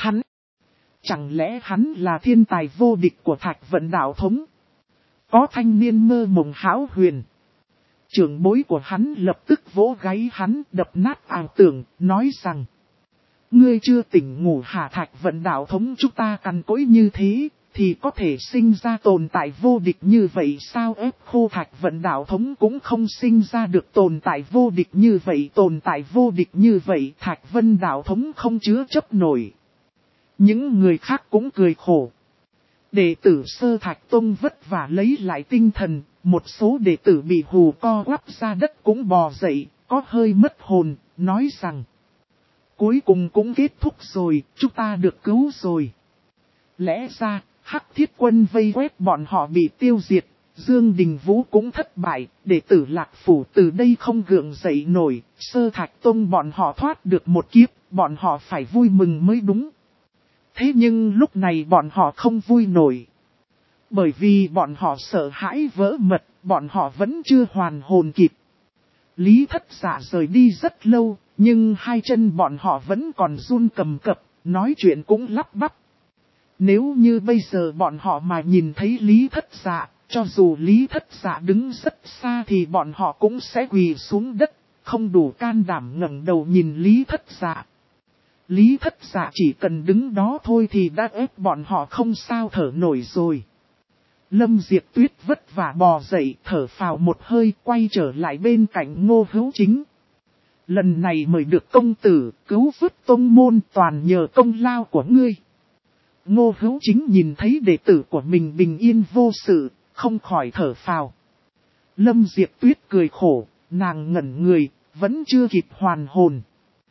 chẳng lẽ hắn là thiên tài vô địch của Thạch Vận đạo thống? Có thanh niên mơ mộng hão huyền. Trưởng bối của hắn lập tức vỗ gáy hắn, đập nát ảo tưởng, nói rằng: ngươi chưa tỉnh ngủ hả? Thạch Vận đạo thống chúng ta cằn cỗi như thế, thì có thể sinh ra tồn tại vô địch như vậy sao? Ép khô Thạch Vận đạo thống cũng không sinh ra được tồn tại vô địch như vậy. Tồn tại vô địch như vậy Thạch Vân đạo thống không chứa chấp nổi. Những người khác cũng cười khổ. Đệ tử Sơ Thạch Tông vất vả lấy lại tinh thần, một số đệ tử bị hù co quắp ra đất cũng bò dậy, có hơi mất hồn, nói rằng: cuối cùng cũng kết thúc rồi, chúng ta được cứu rồi. Lẽ ra, Hắc Thiết Quân vây quét bọn họ bị tiêu diệt, Dương Đình Vũ cũng thất bại, đệ tử Lạc Phủ từ đây không gượng dậy nổi, Sơ Thạch Tông bọn họ thoát được một kiếp, bọn họ phải vui mừng mới đúng. Thế nhưng lúc này bọn họ không vui nổi. Bởi vì bọn họ sợ hãi vỡ mật, bọn họ vẫn chưa hoàn hồn kịp. Lý Thất Dạ rời đi rất lâu, nhưng hai chân bọn họ vẫn còn run cầm cập, nói chuyện cũng lắp bắp. Nếu như bây giờ bọn họ mà nhìn thấy Lý Thất Dạ, Cho dù Lý Thất Dạ đứng rất xa thì bọn họ cũng sẽ quỳ xuống đất, không đủ can đảm ngẩng đầu nhìn Lý Thất Dạ. Lý Thất Dạ chỉ cần đứng đó thôi thì đã ép bọn họ không sao thở nổi rồi. Lâm Diệp Tuyết vất vả bò dậy, thở phào một hơi, quay trở lại bên cạnh Ngô Hữu Chính. Lần này mời được công tử, cứu vớt tông môn, toàn nhờ công lao của ngươi. Ngô Hữu Chính nhìn thấy đệ tử của mình bình yên vô sự, không khỏi thở phào. Lâm Diệp Tuyết cười khổ, nàng ngẩn người, vẫn chưa kịp hoàn hồn.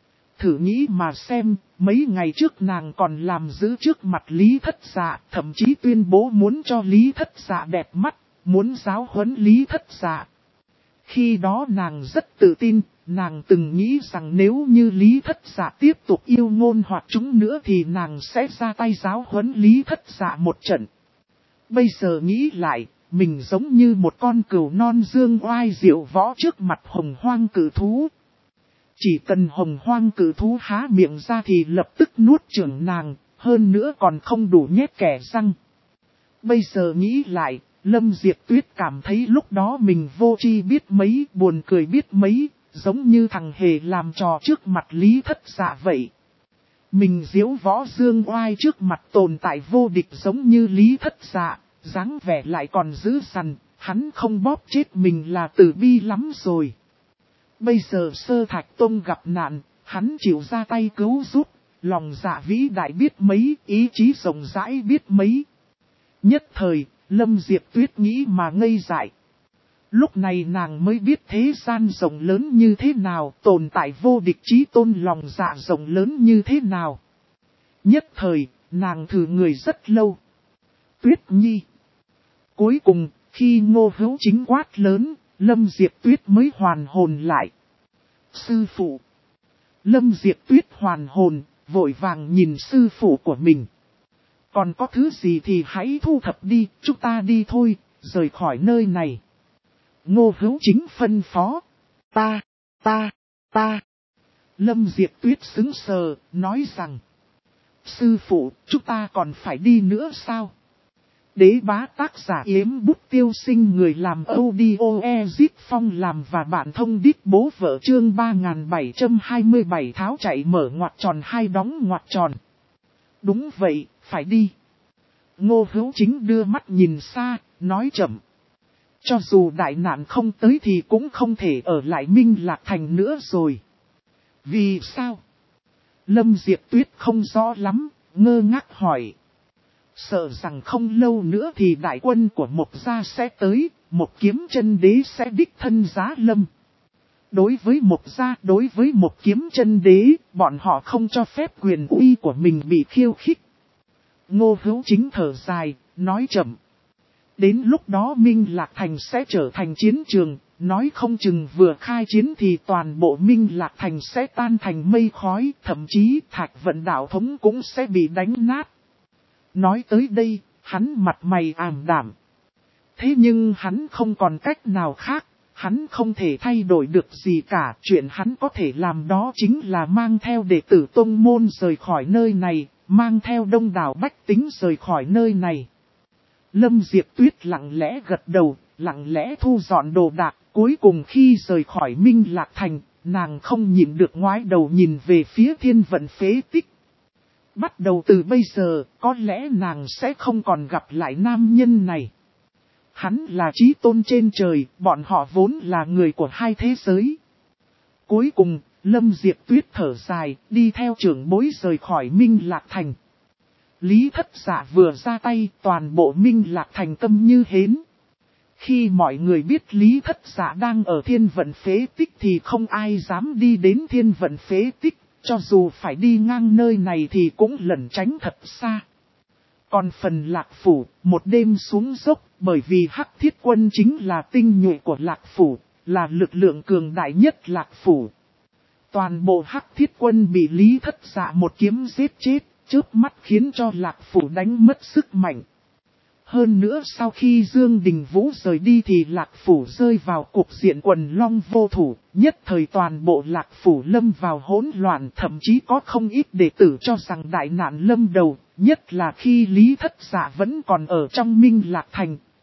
Thử nghĩ mà xem, mấy ngày trước nàng còn làm giữ trước mặt Lý Thất Dạ, thậm chí tuyên bố muốn cho Lý Thất Dạ đẹp mắt, muốn giáo huấn Lý Thất Dạ. Khi đó nàng rất tự tin, nàng từng nghĩ rằng nếu như Lý Thất Dạ tiếp tục yêu ngôn hoặc chúng nữa thì nàng sẽ ra tay giáo huấn Lý Thất Dạ một trận. Bây giờ nghĩ lại, mình giống như một con cừu non dương oai diệu võ trước mặt hồng hoang cử thú. Chỉ cần hồng hoang cử thú há miệng ra thì lập tức nuốt chửng nàng, hơn nữa còn không đủ nhét kẻ răng. Bây giờ nghĩ lại, Lâm Diệp Tuyết cảm thấy lúc đó mình vô tri biết mấy, buồn cười biết mấy, giống như thằng hề làm trò trước mặt Lý Thất Dạ vậy. Mình diễu võ dương oai trước mặt tồn tại vô địch giống như Lý Thất Dạ, dáng vẻ lại còn dữ dằn, hắn không bóp chết mình là tử bi lắm rồi. Bây giờ Sơ Thạch Tông gặp nạn, hắn chịu ra tay cứu giúp, lòng dạ vĩ đại biết mấy, ý chí rộng rãi biết mấy. Nhất thời, Lâm Diệp Tuyết nghĩ mà ngây dại. Lúc này nàng mới biết thế gian rộng lớn như thế nào, tồn tại vô địch chí tôn lòng dạ rộng lớn như thế nào. Nhất thời, nàng thử người rất lâu. Tuyết Nhi. Cuối cùng, khi Ngô Hữu Chính quát lớn, Lâm Diệp Tuyết mới hoàn hồn lại. Sư phụ. Lâm Diệp Tuyết hoàn hồn, vội vàng nhìn sư phụ của mình. Còn có thứ gì thì hãy thu thập đi, chúng ta đi thôi, rời khỏi nơi này. Ngô Hữu Chính phân phó. Ta. Lâm Diệp Tuyết sững sờ, nói rằng. Sư phụ, chúng ta còn phải đi nữa sao? Đế bá tác giả Yếm Bút Tiêu Sinh, người làm audio Ezip Phong làm và bản thông đít bố vợ chương 3727 tháo chạy mở ngoặc tròn hai đóng ngoặc tròn. Đúng vậy, phải đi. Ngô Hữu Chính đưa mắt nhìn xa, nói chậm. Cho dù đại nạn không tới thì cũng không thể ở lại Minh Lạc Thành nữa rồi. Vì sao? Lâm Diệp Tuyết không rõ lắm, ngơ ngác hỏi. Sợ rằng không lâu nữa thì đại quân của Mộc Gia sẽ tới, Mộc Kiếm Chân Đế sẽ đích thân giá lâm. Đối với Mộc Gia, đối với Mộc Kiếm Chân Đế, bọn họ không cho phép quyền uy của mình bị khiêu khích. Ngô Hữu Chính thở dài, nói chậm. Đến lúc đó Minh Lạc Thành sẽ trở thành chiến trường, nói không chừng vừa khai chiến thì toàn bộ Minh Lạc Thành sẽ tan thành mây khói, thậm chí Thạch Vận Đạo Thống cũng sẽ bị đánh nát. Nói tới đây, hắn mặt mày ảm đạm. Thế nhưng hắn không còn cách nào khác, hắn không thể thay đổi được gì cả. Chuyện hắn có thể làm đó chính là mang theo đệ tử tông môn rời khỏi nơi này, mang theo đông đảo bách tính rời khỏi nơi này. Lâm Diệp Tuyết lặng lẽ gật đầu, lặng lẽ thu dọn đồ đạc. Cuối cùng khi rời khỏi Minh Lạc Thành, nàng không nhịn được ngoái đầu nhìn về phía Thiên Vận phế tích. Bắt đầu từ bây giờ, có lẽ nàng sẽ không còn gặp lại nam nhân này. Hắn là chí tôn trên trời, bọn họ vốn là người của hai thế giới. Cuối cùng, Lâm Diệp Tuyết thở dài, đi theo trưởng bối rời khỏi Minh Lạc Thành. Lý Thất Dạ vừa ra tay, toàn bộ Minh Lạc Thành tâm như hến. Khi mọi người biết Lý Thất Dạ đang ở Thiên Vận phế tích thì không ai dám đi đến Thiên Vận phế tích. Cho dù phải đi ngang nơi này thì cũng lẩn tránh thật xa. Còn phần Lạc Phủ, một đêm xuống dốc, bởi vì Hắc Thiết Quân chính là tinh nhuệ của Lạc Phủ, là lực lượng cường đại nhất Lạc Phủ. Toàn bộ Hắc Thiết Quân bị Lý Thất Dạ một kiếm giết chết, chớp mắt khiến cho Lạc Phủ đánh mất sức mạnh. Hơn nữa sau khi Dương Đình Vũ rời đi thì Lạc Phủ rơi vào cuộc diện quần long vô thủ, nhất thời toàn bộ Lạc Phủ lâm vào hỗn loạn, thậm chí có không ít đệ tử cho rằng đại nạn lâm đầu, nhất là khi Lý Thất Dạ vẫn còn ở trong Minh Lạc Thành,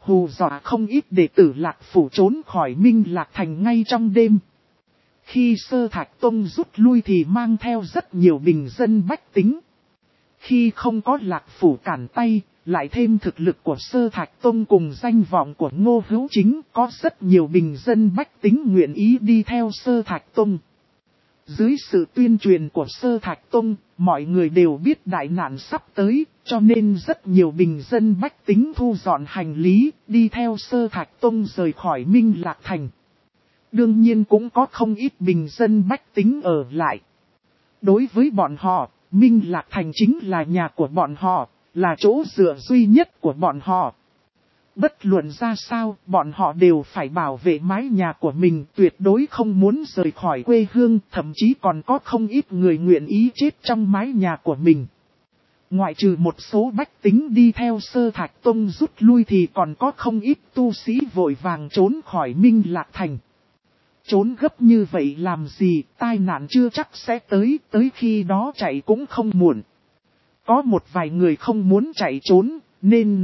hù dọa không ít đệ tử Lạc Phủ trốn khỏi Minh Lạc Thành ngay trong đêm. Khi Sơ Thạch Tông rút lui thì mang theo rất nhiều bình dân bách tính. Khi không có Lạc Phủ cản tay, lại thêm thực lực của Sơ Thạch Tông cùng danh vọng của Ngô Hữu Chính, có rất nhiều bình dân bách tính nguyện ý đi theo Sơ Thạch Tông. Dưới sự tuyên truyền của Sơ Thạch Tông, mọi người đều biết đại nạn sắp tới, cho nên rất nhiều bình dân bách tính thu dọn hành lý, đi theo Sơ Thạch Tông rời khỏi Minh Lạc Thành. Đương nhiên cũng có không ít bình dân bách tính ở lại. Đối với bọn họ, Minh Lạc Thành chính là nhà của bọn họ, là chỗ dựa duy nhất của bọn họ. Bất luận ra sao, bọn họ đều phải bảo vệ mái nhà của mình, tuyệt đối không muốn rời khỏi quê hương, thậm chí còn có không ít người nguyện ý chết trong mái nhà của mình. Ngoại trừ một số bách tính đi theo Sơ Thạch Tông rút lui thì còn có không ít tu sĩ vội vàng trốn khỏi Minh Lạc Thành. Trốn gấp như vậy làm gì, tai nạn chưa chắc sẽ tới khi đó chạy cũng không muộn. Có một vài người không muốn chạy trốn, nên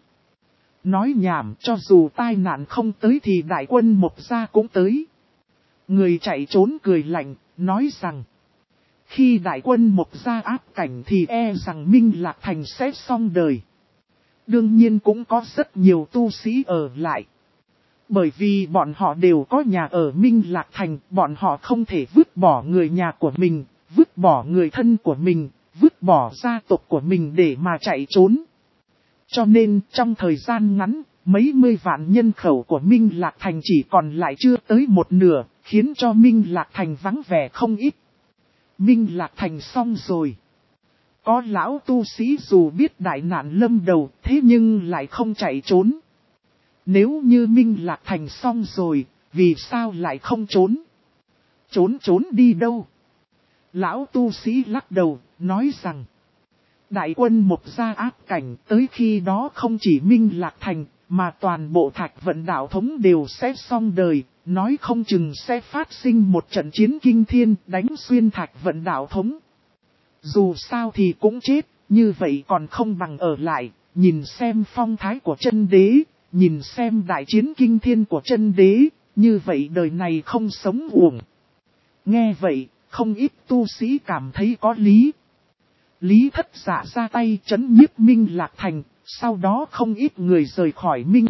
nói nhảm, cho dù tai nạn không tới thì đại quân Mộc Gia cũng tới. Người chạy trốn cười lạnh, nói rằng, khi đại quân Mộc Gia áp cảnh thì e rằng Minh Lạc Thành sẽ xong đời. Đương nhiên cũng có rất nhiều tu sĩ ở lại. Bởi vì bọn họ đều có nhà ở Minh Lạc Thành, bọn họ không thể vứt bỏ người nhà của mình, vứt bỏ người thân của mình, vứt bỏ gia tộc của mình để mà chạy trốn. Cho nên trong thời gian ngắn, mấy mươi vạn nhân khẩu của Minh Lạc Thành chỉ còn lại chưa tới một nửa, khiến cho Minh Lạc Thành vắng vẻ không ít. Minh Lạc Thành xong rồi. Có lão tu sĩ dù biết đại nạn lâm đầu, thế nhưng lại không chạy trốn. Nếu như Minh Lạc Thành xong rồi, vì sao lại không trốn? Trốn đi đâu? Lão tu sĩ lắc đầu, nói rằng, đại quân Mộc Gia áp cảnh, tới khi đó không chỉ Minh Lạc Thành, mà toàn bộ Thạch Vận Đạo Thống đều sẽ xong đời, nói không chừng sẽ phát sinh một trận chiến kinh thiên đánh xuyên Thạch Vận Đạo Thống. Dù sao thì cũng chết, như vậy còn không bằng ở lại, nhìn xem phong thái của chân đế, nhìn xem đại chiến kinh thiên của chân đế, như vậy đời này không sống uổng. Nghe vậy, không ít tu sĩ cảm thấy có lý. Lý Thất Dạ ra tay trấn nhiếp Minh Lạc Thành, sau đó không ít người rời khỏi Minh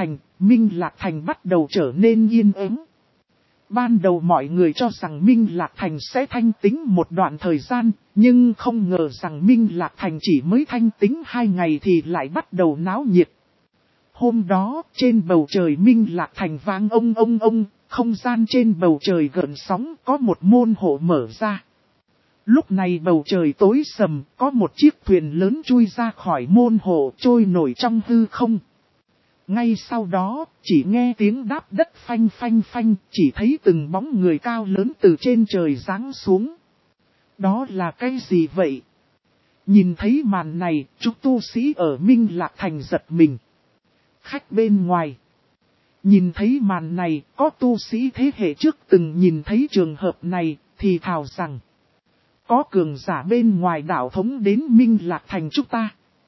Lạc Thành bắt đầu trở nên yên ắng. Ban đầu mọi người cho rằng Minh Lạc Thành sẽ thanh tĩnh một đoạn thời gian, nhưng không ngờ rằng Minh Lạc Thành chỉ mới thanh tĩnh 2 ngày thì lại bắt đầu náo nhiệt. Hôm đó, trên bầu trời Minh Lạc Thành vang ông, không gian trên bầu trời gợn sóng, có một môn hộ mở ra. Lúc này bầu trời tối sầm, có một chiếc thuyền lớn chui ra khỏi môn hộ trôi nổi trong hư không. Ngay sau đó, chỉ nghe tiếng đáp đất phanh phanh, chỉ thấy từng bóng người cao lớn từ trên trời giáng xuống. Đó là cái gì vậy? Nhìn thấy màn này, chúng tu sĩ ở Minh Lạc Thành giật mình. Khách bên ngoài. Nhìn thấy màn này, có tu sĩ thế hệ trước từng nhìn thấy trường hợp này, thì thào rằng. Có cường giả bên ngoài đạo thống đến Minh Lạc Thành chúng ta.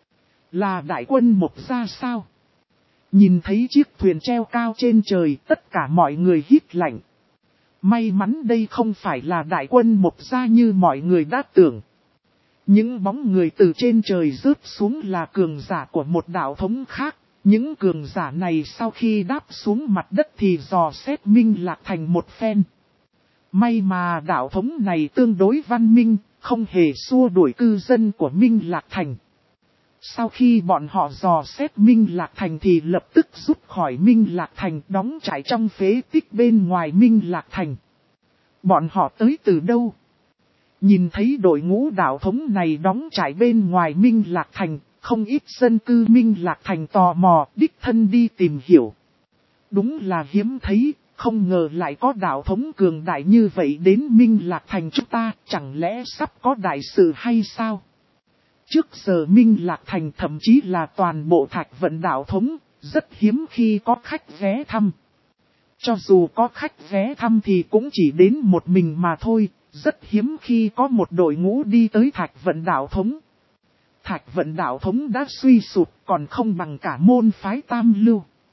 Là đại quân Mộc Gia sao? Nhìn thấy chiếc thuyền treo cao trên trời, tất cả mọi người hít lạnh. May mắn đây không phải là đại quân Mộc Gia như mọi người đã tưởng. Những bóng người từ trên trời rớt xuống là cường giả của một đạo thống khác. Những cường giả này sau khi đáp xuống mặt đất thì dò xét Minh Lạc Thành một phen. May mà đạo thống này tương đối văn minh, không hề xua đuổi cư dân của Minh Lạc Thành. Sau khi bọn họ dò xét Minh Lạc Thành thì lập tức rút khỏi Minh Lạc Thành, đóng trại trong phế tích bên ngoài Minh Lạc Thành. Bọn họ tới từ đâu? Nhìn thấy đội ngũ đạo thống này đóng trại bên ngoài Minh Lạc Thành, không ít dân cư Minh Lạc Thành tò mò, đích thân đi tìm hiểu. Đúng là hiếm thấy, không ngờ lại có đạo thống cường đại như vậy đến Minh Lạc Thành chúng ta, chẳng lẽ sắp có đại sự hay sao? Trước giờ Minh Lạc Thành thậm chí là toàn bộ Thạch Vận đạo thống, rất hiếm khi có khách ghé thăm. Cho dù có khách ghé thăm thì cũng chỉ đến một mình mà thôi, rất hiếm khi có một đội ngũ đi tới Thạch Vận đạo thống. Thạch Vận đạo thống đã suy sụp còn không bằng cả môn phái Tam Lưu.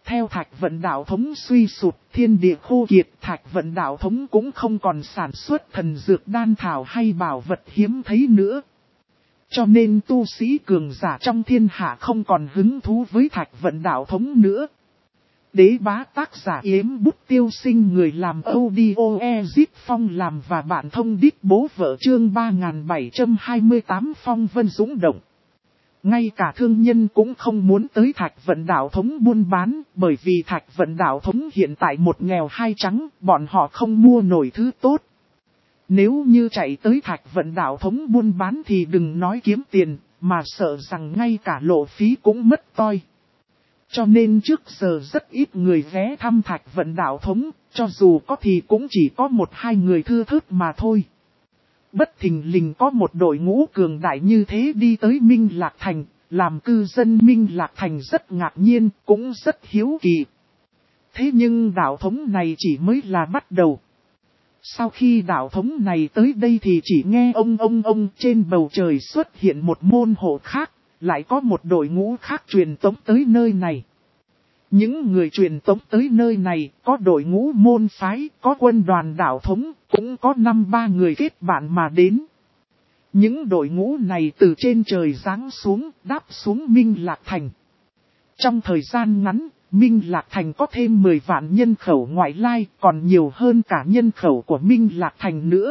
Theo Thạch Vận đạo thống suy sụp, thiên địa khô kiệt, Thạch Vận đạo thống cũng không còn sản xuất thần dược đan thảo hay bảo vật hiếm thấy nữa. Cho nên tu sĩ cường giả trong thiên hạ không còn hứng thú với Thạch Vận đạo thống nữa. Đế bá tác giả Yếm Bút Tiêu Sinh, người làm audio Ezip Phong làm và bạn thông đích bố vợ, chương 3728 phong vân dũng động. Ngay cả thương nhân cũng không muốn tới Thạch Vận đạo thống buôn bán, bởi vì Thạch Vận đạo thống hiện tại một nghèo hai trắng, bọn họ không mua nổi thứ tốt. Nếu như chạy tới Thạch Vận đạo thống buôn bán thì đừng nói kiếm tiền, mà sợ rằng ngay cả lộ phí cũng mất toi. Cho nên trước giờ rất ít người ghé thăm Thạch Vận đạo thống, cho dù có thì cũng chỉ có một hai người thưa thớt mà thôi. Bất thình lình có một đội ngũ cường đại như thế đi tới Minh Lạc Thành, làm cư dân Minh Lạc Thành rất ngạc nhiên, cũng rất hiếu kỳ. Thế nhưng đạo thống này chỉ mới là bắt đầu. Sau khi đạo thống này tới đây thì chỉ nghe ông trên bầu trời xuất hiện một môn hộ khác, lại có một đội ngũ khác truyền tống tới nơi này. Những người truyền tống tới nơi này có đội ngũ môn phái, có quân đoàn đạo thống, cũng có 5-3 người kết bạn mà đến. Những đội ngũ này từ trên trời giáng xuống, đáp xuống Minh Lạc Thành. Trong thời gian ngắn, Minh Lạc Thành có thêm 10 vạn nhân khẩu ngoại lai, còn nhiều hơn cả nhân khẩu của Minh Lạc Thành nữa.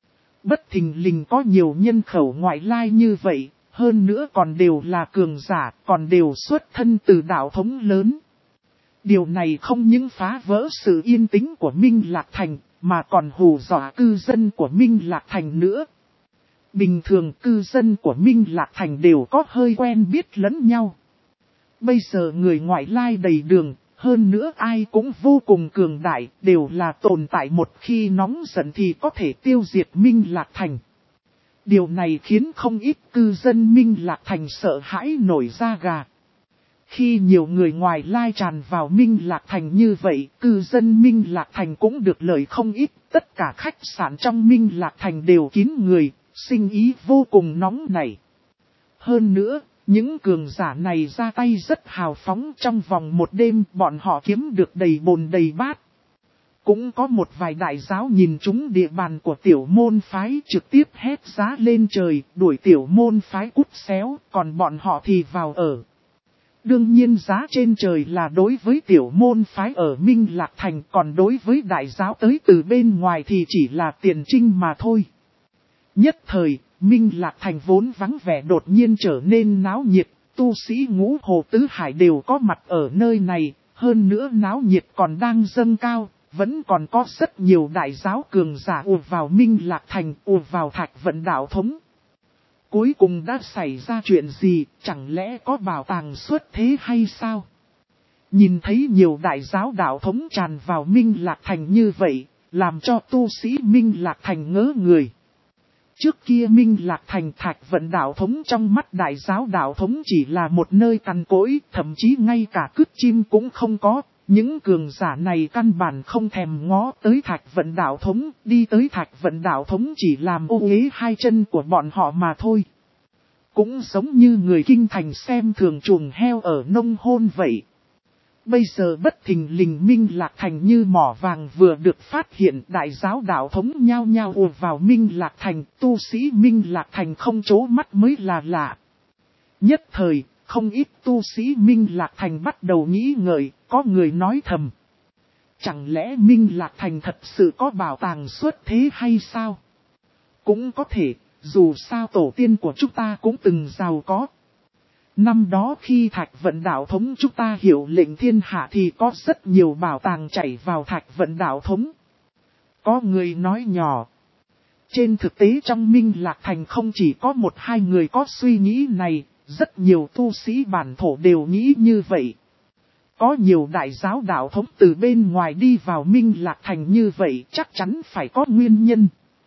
Bất thình lình có nhiều nhân khẩu ngoại lai như vậy, hơn nữa còn đều là cường giả, còn đều xuất thân từ đạo thống lớn. Điều này không những phá vỡ sự yên tĩnh của Minh Lạc Thành, mà còn hù dọa cư dân của Minh Lạc Thành nữa. Bình thường cư dân của Minh Lạc Thành đều có hơi quen biết lẫn nhau. Bây giờ người ngoại lai đầy đường, hơn nữa ai cũng vô cùng cường đại, đều là tồn tại một khi nóng giận thì có thể tiêu diệt Minh Lạc Thành. Điều này khiến không ít cư dân Minh Lạc Thành sợ hãi nổi da gà. Khi nhiều người ngoài lai tràn vào Minh Lạc Thành như vậy, cư dân Minh Lạc Thành cũng được lợi không ít. Tất cả khách sạn trong Minh Lạc Thành đều kín người, sinh ý vô cùng nóng nảy. Hơn nữa, những cường giả này ra tay rất hào phóng, trong vòng một đêm bọn họ kiếm được đầy bồn đầy bát. Cũng có một vài đại giáo nhìn trúng địa bàn của tiểu môn phái trực tiếp hét giá lên trời, đuổi tiểu môn phái cút xéo, còn bọn họ thì vào ở. Đương nhiên giá trên trời là đối với tiểu môn phái ở Minh Lạc Thành, còn đối với đại giáo tới từ bên ngoài thì chỉ là tiền trinh mà thôi. Nhất thời, Minh Lạc Thành vốn vắng vẻ đột nhiên trở nên náo nhiệt, tu sĩ ngũ hồ tứ hải đều có mặt ở nơi này, hơn nữa náo nhiệt còn đang dâng cao, vẫn còn có rất nhiều đại giáo cường giả ùa vào Minh Lạc Thành, ùa vào Thạch Vận đạo thống. Cuối cùng đã xảy ra chuyện gì, chẳng lẽ có bảo tàng xuất thế hay sao? Nhìn thấy nhiều đại giáo đạo thống tràn vào Minh Lạc Thành như vậy, làm cho tu sĩ Minh Lạc Thành ngớ người. Trước kia Minh Lạc Thành Thạch Vận đạo thống trong mắt đại giáo đạo thống chỉ là một nơi cằn cỗi, thậm chí ngay cả cứt chim cũng không có. Những cường giả này căn bản không thèm ngó tới Thạch Vận đạo thống, đi tới Thạch Vận đạo thống chỉ làm ô uế hai chân của bọn họ mà thôi. Cũng giống như người kinh thành xem thường chuồng heo ở nông thôn vậy. Bây giờ bất thình lình Minh Lạc Thành như mỏ vàng vừa được phát hiện, đại giáo đạo thống nhao nhao ùa vào Minh Lạc Thành, tu sĩ Minh Lạc Thành không chố mắt mới là lạ. Nhất thời, không ít tu sĩ Minh Lạc Thành bắt đầu nghĩ ngợi, có người nói thầm. Chẳng lẽ Minh Lạc Thành thật sự có bảo tàng xuất thế hay sao? Cũng có thể, dù sao tổ tiên của chúng ta cũng từng giàu có. Năm đó khi Thạch Vận đạo thống chúng ta hiệu lệnh thiên hạ thì có rất nhiều bảo tàng chảy vào Thạch Vận đạo thống. Có người nói nhỏ. Trên thực tế trong Minh Lạc Thành không chỉ có một hai người có suy nghĩ này, rất nhiều tu sĩ bản thổ đều nghĩ như vậy. Có nhiều đại giáo đạo thống từ bên ngoài đi vào Minh Lạc Thành như vậy chắc chắn phải có nguyên nhân.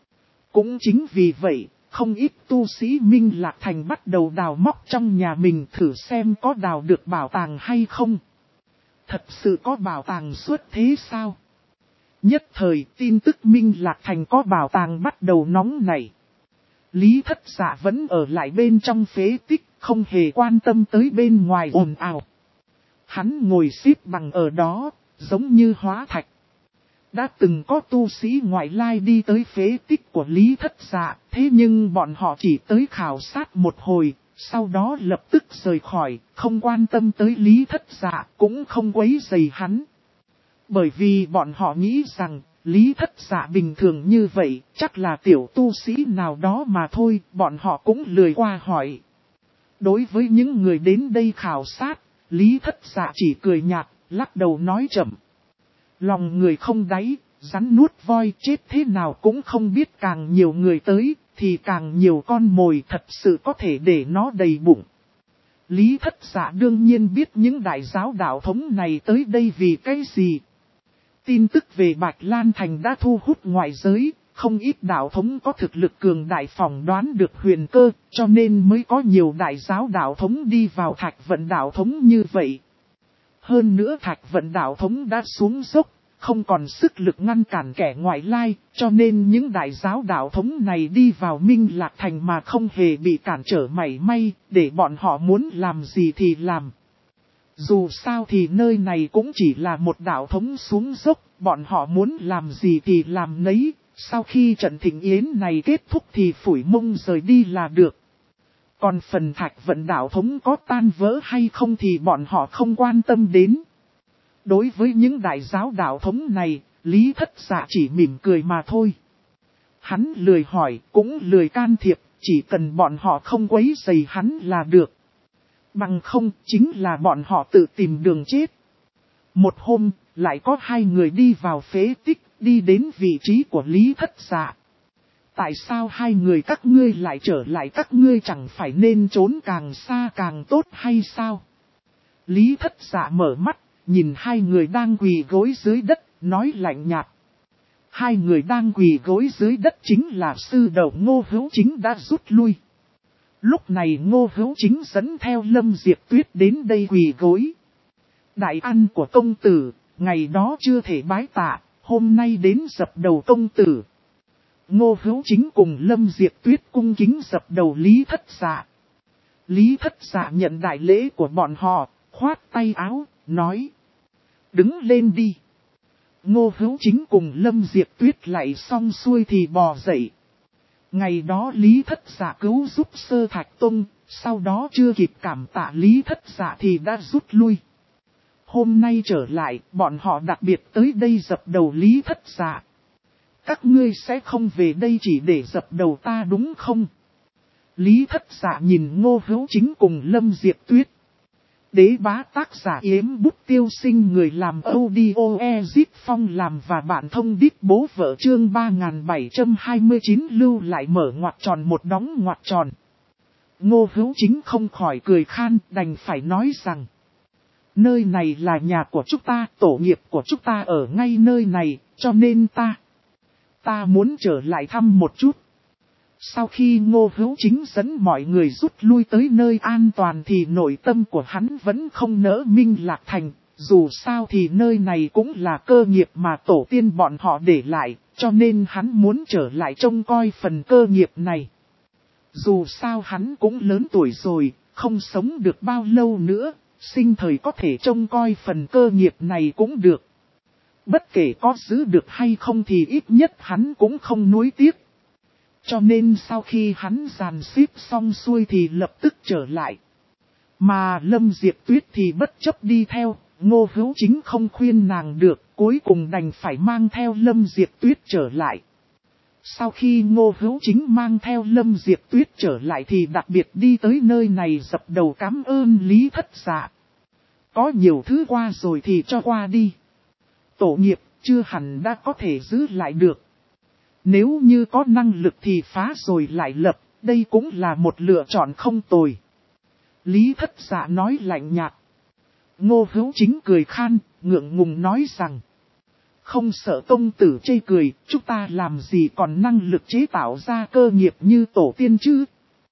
Cũng chính vì vậy, không ít tu sĩ Minh Lạc Thành bắt đầu đào móc trong nhà mình thử xem có đào được bảo tàng hay không. Thật sự có bảo tàng xuất thế sao? Nhất thời tin tức Minh Lạc Thành có bảo tàng bắt đầu nóng nảy. Lý Thất Dạ vẫn ở lại bên trong phế tích, không hề quan tâm tới bên ngoài ồn ào. Hắn ngồi xếp bằng ở đó, giống như hóa thạch. Đã từng có tu sĩ ngoại lai đi tới phế tích của Lý Thất Dạ, thế nhưng bọn họ chỉ tới khảo sát một hồi, sau đó lập tức rời khỏi, không quan tâm tới Lý Thất Dạ, cũng không quấy rầy hắn. Bởi vì bọn họ nghĩ rằng, Lý Thất Dạ bình thường như vậy, chắc là tiểu tu sĩ nào đó mà thôi, bọn họ cũng lười qua hỏi. Đối với những người đến đây khảo sát, Lý Thất Dạ chỉ cười nhạt, lắc đầu nói chậm. Lòng người không đáy, rắn nuốt voi chết thế nào cũng không biết, càng nhiều người tới, thì càng nhiều con mồi, thật sự có thể để nó đầy bụng. Lý Thất Dạ đương nhiên biết những đại giáo đạo thống này tới đây vì cái gì. Tin tức về Bạch Lan Thành đã thu hút ngoại giới, không ít đạo thống có thực lực cường đại phỏng đoán được huyền cơ, cho nên mới có nhiều đại giáo đạo thống đi vào Thạch Vận đạo thống như vậy. Hơn nữa Thạch Vận đạo thống đã xuống dốc, không còn sức lực ngăn cản kẻ ngoại lai, cho nên những đại giáo đạo thống này đi vào Minh Lạc Thành mà không hề bị cản trở mảy may, để bọn họ muốn làm gì thì làm. Dù sao thì nơi này cũng chỉ là một đạo thống xuống dốc, bọn họ muốn làm gì thì làm nấy, sau khi trận thịnh yến này kết thúc thì phủi mông rời đi là được. Còn phần Thạch Vận đạo thống có tan vỡ hay không thì bọn họ không quan tâm đến. Đối với những đại giáo đạo thống này, Lý Thất Dạ chỉ mỉm cười mà thôi. Hắn lười hỏi, cũng lười can thiệp, chỉ cần bọn họ không quấy rầy hắn là được. Bằng không, chính là bọn họ tự tìm đường chết. Một hôm, lại có hai người đi vào phế tích, đi đến vị trí của Lý Thất Dạ. Tại sao hai người các ngươi lại trở lại, các ngươi chẳng phải nên trốn càng xa càng tốt hay sao? Lý Thất Dạ mở mắt, nhìn hai người đang quỳ gối dưới đất, nói lạnh nhạt. Hai người đang quỳ gối dưới đất chính là sư đầu Ngô Hữu Chính đã rút lui. Lúc này Ngô Hữu Chính dẫn theo Lâm Diệp Tuyết đến đây quỳ gối. Đại ăn của công tử, ngày đó chưa thể bái tạ, hôm nay đến dập đầu công tử. Ngô Hữu Chính cùng Lâm Diệp Tuyết cung kính dập đầu Lý Thất Dạ. Lý Thất Dạ nhận đại lễ của bọn họ, khoát tay áo, nói. Đứng lên đi. Ngô Hữu Chính cùng Lâm Diệp Tuyết lại xong xuôi thì bò dậy. Ngày đó Lý Thất Dạ cứu giúp Sơ Thạch Tông, sau đó chưa kịp cảm tạ Lý Thất Dạ thì đã rút lui. Hôm nay trở lại, bọn họ đặc biệt tới đây dập đầu Lý Thất Dạ. Các ngươi sẽ không về đây chỉ để dập đầu ta đúng không? Lý Thất Dạ nhìn Ngô Hữu Chính cùng Lâm Diệp Tuyết. Đế bá tác giả Yếm Bút Tiêu Sinh, người làm audio Ezip Phong làm và bạn thông đít bố vợ, chương 3729 lưu lại mở ngoặc tròn một đóng ngoặc tròn. Ngô Hữu Chính không khỏi cười khan, đành phải nói rằng. Nơi này là nhà của chúng ta, tổ nghiệp của chúng ta ở ngay nơi này, cho nên ta muốn trở lại thăm một chút. Sau khi Ngô Hữu Chính dẫn mọi người rút lui tới nơi an toàn thì nội tâm của hắn vẫn không nỡ Minh Lạc Thành. Dù sao thì nơi này cũng là cơ nghiệp mà tổ tiên bọn họ để lại, cho nên hắn muốn trở lại trông coi phần cơ nghiệp này. Dù sao hắn cũng lớn tuổi rồi, không sống được bao lâu nữa, sinh thời có thể trông coi phần cơ nghiệp này cũng được. Bất kể có giữ được hay không thì ít nhất hắn cũng không nuối tiếc. Cho nên sau khi hắn dàn xếp xong xuôi thì lập tức trở lại. Mà Lâm Diệp Tuyết thì bất chấp đi theo, Ngô Hữu Chính không khuyên nàng được, cuối cùng đành phải mang theo Lâm Diệp Tuyết trở lại. Sau khi Ngô Hữu Chính mang theo Lâm Diệp Tuyết trở lại thì đặc biệt đi tới nơi này dập đầu cảm ơn Lý Thất Dạ. Có nhiều thứ qua rồi thì cho qua đi. Tổ nghiệp chưa hẳn đã có thể giữ lại được. Nếu như có năng lực thì phá rồi lại lập, đây cũng là một lựa chọn không tồi. Lý Thất Dạ nói lạnh nhạt. Ngô Hữu Chính cười khan, ngượng ngùng nói rằng. Không sợ công tử chê cười, chúng ta làm gì còn năng lực chế tạo ra cơ nghiệp như tổ tiên chứ?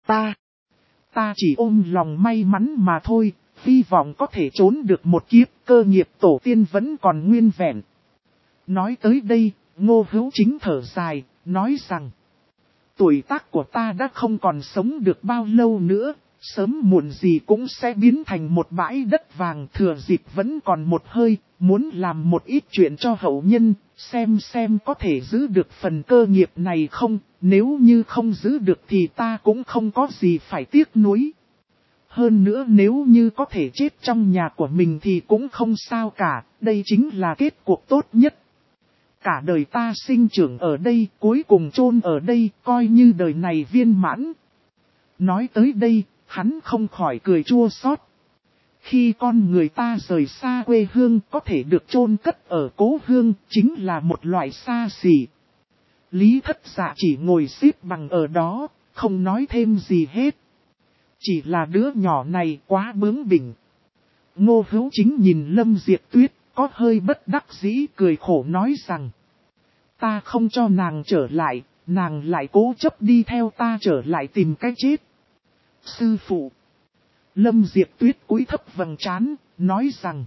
Ta chỉ ôm lòng may mắn mà thôi, hy vọng có thể trốn được một kiếp, cơ nghiệp tổ tiên vẫn còn nguyên vẹn. Nói tới đây, Ngô Hữu Chính thở dài, nói rằng. Tuổi tác của ta đã không còn sống được bao lâu nữa, Sớm muộn gì cũng sẽ biến thành một bãi đất vàng, thừa dịp vẫn còn một hơi, muốn làm một ít chuyện cho hậu nhân, xem có thể giữ được phần cơ nghiệp này không, nếu như không giữ được thì ta cũng không có gì phải tiếc nuối. Hơn nữa nếu như có thể chết trong nhà của mình thì cũng không sao cả, đây chính là kết cuộc tốt nhất. Cả đời ta sinh trưởng ở đây, cuối cùng chôn ở đây, coi như đời này viên mãn. Nói tới đây, hắn không khỏi cười chua xót. Khi con người ta rời xa quê hương có thể được chôn cất ở cố hương, chính là một loại xa xỉ. Lý Thất Dạ chỉ ngồi xếp bằng ở đó, không nói thêm gì hết. Chỉ là đứa nhỏ này quá bướng bỉnh. Ngô Hữu Chính nhìn Lâm Diệp Tuyết, có hơi bất đắc dĩ cười khổ nói rằng: ta không cho nàng trở lại, nàng lại cố chấp đi theo ta trở lại tìm cái chết. Sư phụ. Lâm Diệp Tuyết cúi thấp vầng trán, nói rằng: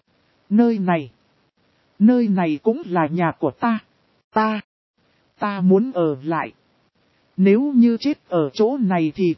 nơi này cũng là nhà của ta. Ta muốn ở lại. Nếu như chết ở chỗ này thì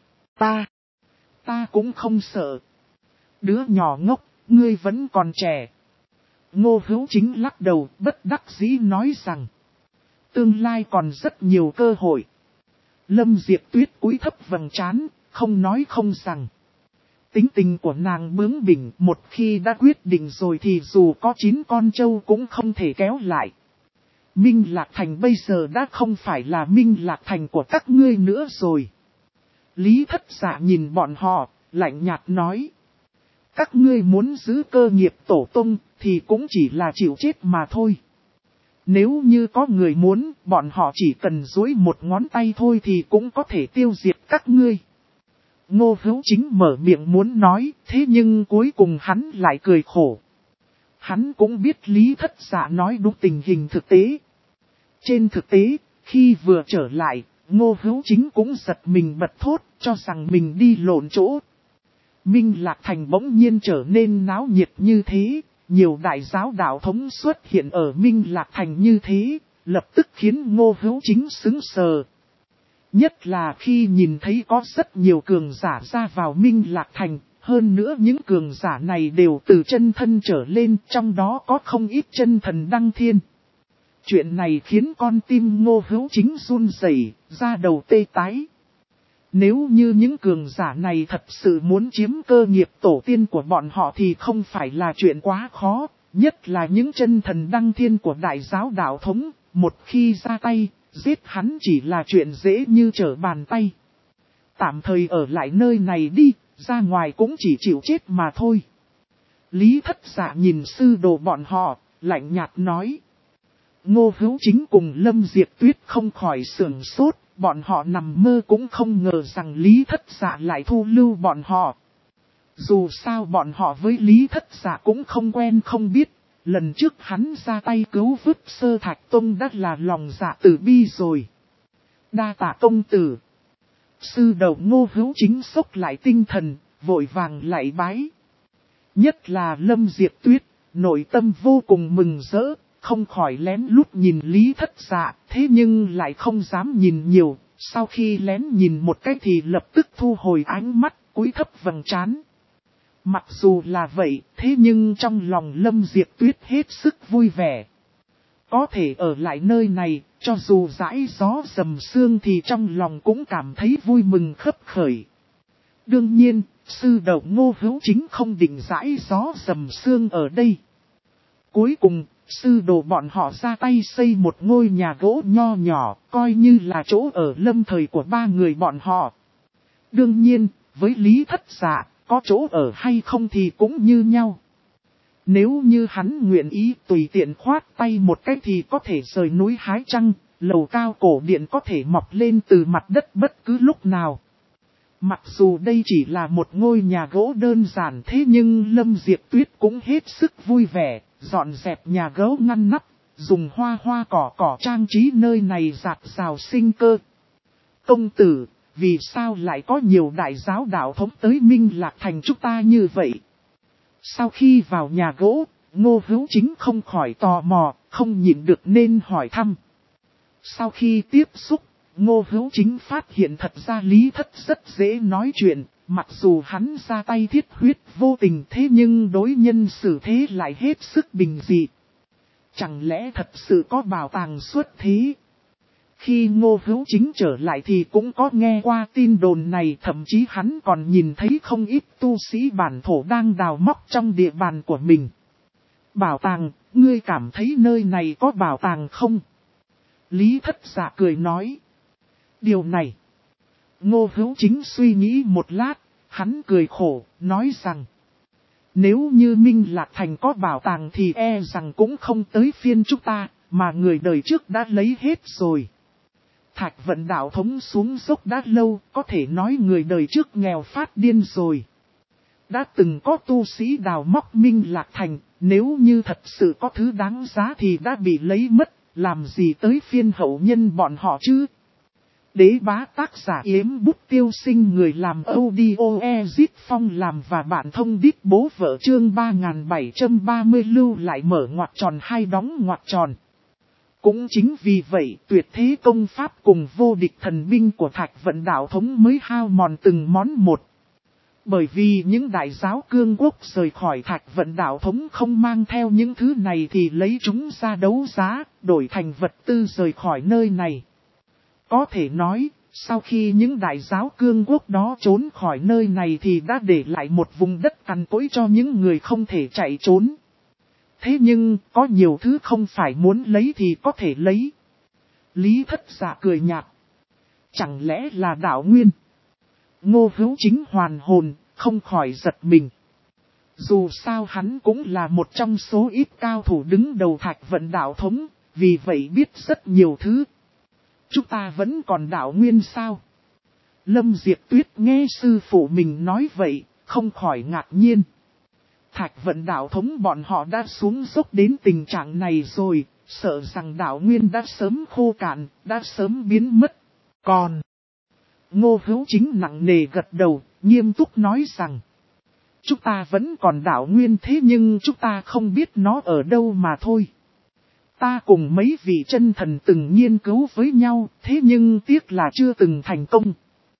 ta cũng không sợ. Đứa nhỏ ngốc, ngươi vẫn còn trẻ. Ngô Hữu Chính lắc đầu, bất đắc dĩ nói rằng: tương lai còn rất nhiều cơ hội. Lâm Diệp Tuyết cúi thấp vầng trán, không nói không rằng. Tính tình của nàng bướng bỉnh, một khi đã quyết định rồi thì dù có 9 con trâu cũng không thể kéo lại. Minh Lạc Thành bây giờ đã không phải là Minh Lạc Thành của các ngươi nữa rồi. Lý Thất Dạ nhìn bọn họ, lạnh nhạt nói: các ngươi muốn giữ cơ nghiệp tổ tông thì cũng chỉ là chịu chết mà thôi. Nếu như có người muốn, bọn họ chỉ cần duỗi một ngón tay thôi thì cũng có thể tiêu diệt các ngươi. Ngô Hữu Chính mở miệng muốn nói, thế nhưng cuối cùng hắn lại cười khổ. Hắn cũng biết Lý Thất Dạ nói đúng tình hình thực tế. Trên thực tế, khi vừa trở lại, Ngô Hữu Chính cũng giật mình bật thốt, cho rằng mình đi lộn chỗ. Minh Lạc Thành bỗng nhiên trở nên náo nhiệt như thế, nhiều đại giáo đạo thống xuất hiện ở Minh Lạc Thành như thế, lập tức khiến Ngô Hữu Chính sững sờ. Nhất là khi nhìn thấy có rất nhiều cường giả ra vào Minh Lạc Thành, hơn nữa những cường giả này đều từ chân thân trở lên, trong đó có không ít chân thần đăng thiên. Chuyện này khiến con tim Ngô Hữu Chính run rẩy, da đầu tê tái. Nếu như những cường giả này thật sự muốn chiếm cơ nghiệp tổ tiên của bọn họ thì không phải là chuyện quá khó, nhất là những chân thần đăng thiên của đại giáo đạo thống, một khi ra tay, giết hắn chỉ là chuyện dễ như trở bàn tay. Tạm thời ở lại nơi này đi, ra ngoài cũng chỉ chịu chết mà thôi. Lý Thất Dạ nhìn sư đồ bọn họ, lạnh nhạt nói. Ngô Hữu Chính cùng Lâm Diệp Tuyết không khỏi sửng sốt, bọn họ nằm mơ cũng không ngờ rằng Lý Thất Dạ lại thu lưu bọn họ. Dù sao bọn họ với Lý Thất Dạ cũng không quen không biết, lần trước hắn ra tay cứu vớt Sơ Thạch Tông đã là lòng dạ tử bi rồi. Đa tạ công tử. Sư đầu Ngô Hữu Chính sốc lại tinh thần, vội vàng lạy bái. Nhất là Lâm Diệp Tuyết, nội tâm vô cùng mừng rỡ, không khỏi lén lút nhìn Lý Thất Dạ, thế nhưng lại không dám nhìn nhiều, sau khi lén nhìn một cái thì lập tức thu hồi ánh mắt, cúi thấp vầng trán. Mặc dù là vậy, thế nhưng trong lòng Lâm Diệp Tuyết hết sức vui vẻ. Có thể ở lại nơi này, cho dù dãi gió dầm sương thì trong lòng cũng cảm thấy vui mừng khấp khởi. Đương nhiên, sư đầu Ngô Hữu Chính không định dãi gió dầm sương ở đây. Cuối cùng, sư đồ bọn họ ra tay xây một ngôi nhà gỗ nho nhỏ, coi như là chỗ ở lâm thời của 3 người bọn họ. Đương nhiên, với Lý Thất Dạ, có chỗ ở hay không thì cũng như nhau. Nếu như hắn nguyện ý tùy tiện khoát tay một cái thì có thể rời núi hái trăng, lầu cao cổ điện có thể mọc lên từ mặt đất bất cứ lúc nào. Mặc dù đây chỉ là một ngôi nhà gỗ đơn giản thế nhưng Lâm Diệp Tuyết cũng hết sức vui vẻ, dọn dẹp nhà gỗ ngăn nắp, dùng hoa cỏ trang trí nơi này rạt rào sinh cơ. Công tử, vì sao lại có nhiều đại giáo đạo thống tới Minh Lạc Thành chúng ta như vậy? Sau khi vào nhà gỗ, Ngô Hữu Chính không khỏi tò mò, không nhịn được nên hỏi thăm. Sau khi tiếp xúc, Ngô Hữu Chính phát hiện thật ra Lý Thất rất dễ nói chuyện, Mặc dù hắn ra tay thiết huyết vô tình thế nhưng đối nhân xử thế lại hết sức bình dị. Chẳng lẽ thật sự có bảo tàng xuất thế? Khi Ngô Hữu Chính trở lại thì cũng có nghe qua tin đồn này, thậm chí hắn còn nhìn thấy không ít tu sĩ bản thổ đang đào móc trong địa bàn của mình. Bảo tàng, ngươi cảm thấy nơi này có bảo tàng không? Lý Thất Dạ cười nói. Điều này. Ngô Hữu Chính suy nghĩ một lát, hắn cười khổ, nói rằng. Nếu như Minh Lạc Thành có bảo tàng thì e rằng cũng không tới phiên chúng ta, mà người đời trước đã lấy hết rồi. Thạch Vận đạo thống xuống dốc đã lâu, có thể nói người đời trước nghèo phát điên rồi. Đã từng có tu sĩ đào móc Minh Lạc Thành, nếu như thật sự có thứ đáng giá thì đã bị lấy mất, làm gì tới phiên hậu nhân bọn họ chứ? Đế bá tác giả Yếm Bút Tiêu Sinh, người làm audio Ezit Phong làm và bạn thông đít bố vợ, chương 3730 lưu lại mở ngoặc tròn hai đóng ngoặc tròn. Cũng chính vì vậy tuyệt thế công pháp cùng vô địch thần binh của Thạch Vận đạo thống mới hao mòn từng món một. Bởi vì những đại giáo cương quốc rời khỏi Thạch Vận đạo thống không mang theo những thứ này thì lấy chúng ra đấu giá, đổi thành vật tư rời khỏi nơi này. Có thể nói, sau khi những đại giáo cương quốc đó trốn khỏi nơi này thì đã để lại một vùng đất cằn cỗi cho những người không thể chạy trốn. Thế nhưng, có nhiều thứ không phải muốn lấy thì có thể lấy. Lý Thất Dạ cười nhạt. Chẳng lẽ là đạo nguyên? Ngô Hữu Chính hoàn hồn, không khỏi giật mình. Dù sao hắn cũng là một trong số ít cao thủ đứng đầu Thạch Vận đạo thống, vì vậy biết rất nhiều thứ. Chúng ta vẫn còn đạo nguyên sao? Lâm Diệp Tuyết nghe sư phụ mình nói vậy, không khỏi ngạc nhiên. Thạch Vận đạo thống bọn họ đã xuống dốc đến tình trạng này rồi, sợ rằng đạo nguyên đã sớm khô cạn, đã sớm biến mất. Còn, Ngô Hữu Chính nặng nề gật đầu, nghiêm túc nói rằng, chúng ta vẫn còn đạo nguyên thế nhưng chúng ta không biết nó ở đâu mà thôi. Ta cùng mấy vị chân thần từng nghiên cứu với nhau, thế nhưng tiếc là chưa từng thành công.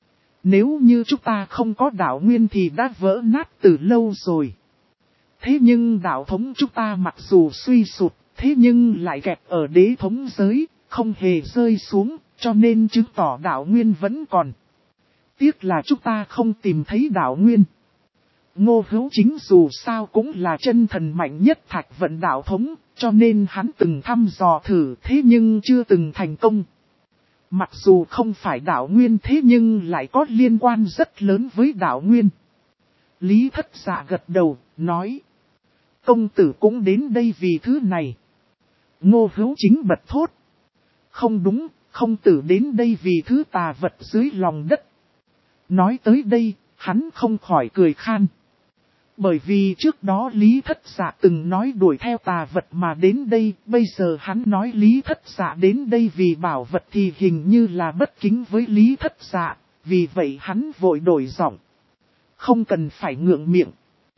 Nếu như chúng ta không có đạo nguyên thì đã vỡ nát từ lâu rồi. Thế nhưng đạo thống chúng ta mặc dù suy sụp, thế nhưng lại kẹp ở đế thống giới, không hề rơi xuống, cho nên chứng tỏ đạo nguyên vẫn còn. Tiếc là chúng ta không tìm thấy đạo nguyên. Ngô Hữu Chính dù sao cũng là chân thần mạnh nhất Thạch Vận đạo thống, cho nên hắn từng thăm dò thử thế nhưng chưa từng thành công. Mặc dù không phải đạo nguyên thế nhưng lại có liên quan rất lớn với đạo nguyên. Lý Thất Dạ gật đầu, nói. Công tử cũng đến đây vì thứ này. Ngô Hữu Chính bật thốt. Không đúng, công tử đến đây vì thứ tà vật dưới lòng đất. Nói tới đây, hắn không khỏi cười khan. Bởi vì trước đó Lý Thất Dạ từng nói đuổi theo tà vật mà đến đây, bây giờ hắn nói Lý Thất Dạ đến đây vì bảo vật thì hình như là bất kính với Lý Thất Dạ, vì vậy hắn vội đổi giọng. Không cần phải ngượng miệng.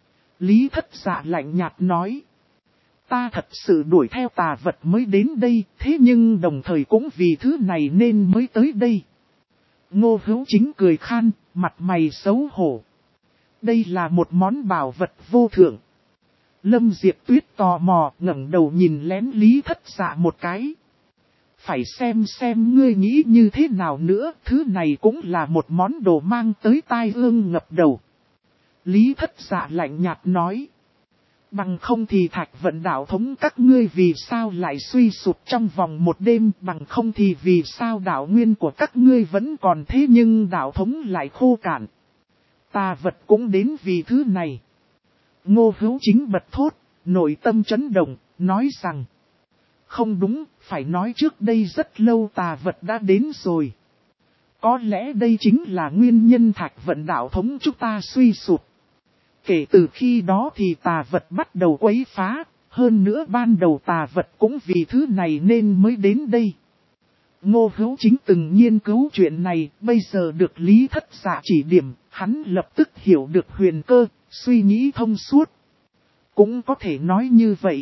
Lý Thất Dạ lạnh nhạt nói. Ta thật sự đuổi theo tà vật mới đến đây, thế nhưng đồng thời cũng vì thứ này nên mới tới đây. Ngô Hữu Chính cười khan, mặt mày xấu hổ. Đây là một món bảo vật vô thượng. Lâm Diệp Tuyết tò mò ngẩng đầu nhìn lén Lý Thất Dạ một cái. Phải xem ngươi nghĩ như thế nào nữa, thứ này cũng là một món đồ mang tới tai ương ngập đầu. Lý Thất Dạ lạnh nhạt nói. Bằng không thì Thạch Vận đạo thống các ngươi vì sao lại suy sụp trong vòng một đêm, bằng không thì vì sao đạo nguyên của các ngươi vẫn còn thế nhưng đạo thống lại khô cạn. Tà vật cũng đến vì thứ này. Ngô Hữu Chính bật thốt, nội tâm chấn động, nói rằng. Không đúng, phải nói trước đây rất lâu tà vật đã đến rồi. Có lẽ đây chính là nguyên nhân Thạch Vận đạo thống chúng ta suy sụp. Kể từ khi đó thì tà vật bắt đầu quấy phá, hơn nữa ban đầu tà vật cũng vì thứ này nên mới đến đây. Ngô Hữu Chính từng nghiên cứu chuyện này, bây giờ được Lý Thất Dạ chỉ điểm, hắn lập tức hiểu được huyền cơ, suy nghĩ thông suốt. Cũng có thể nói như vậy.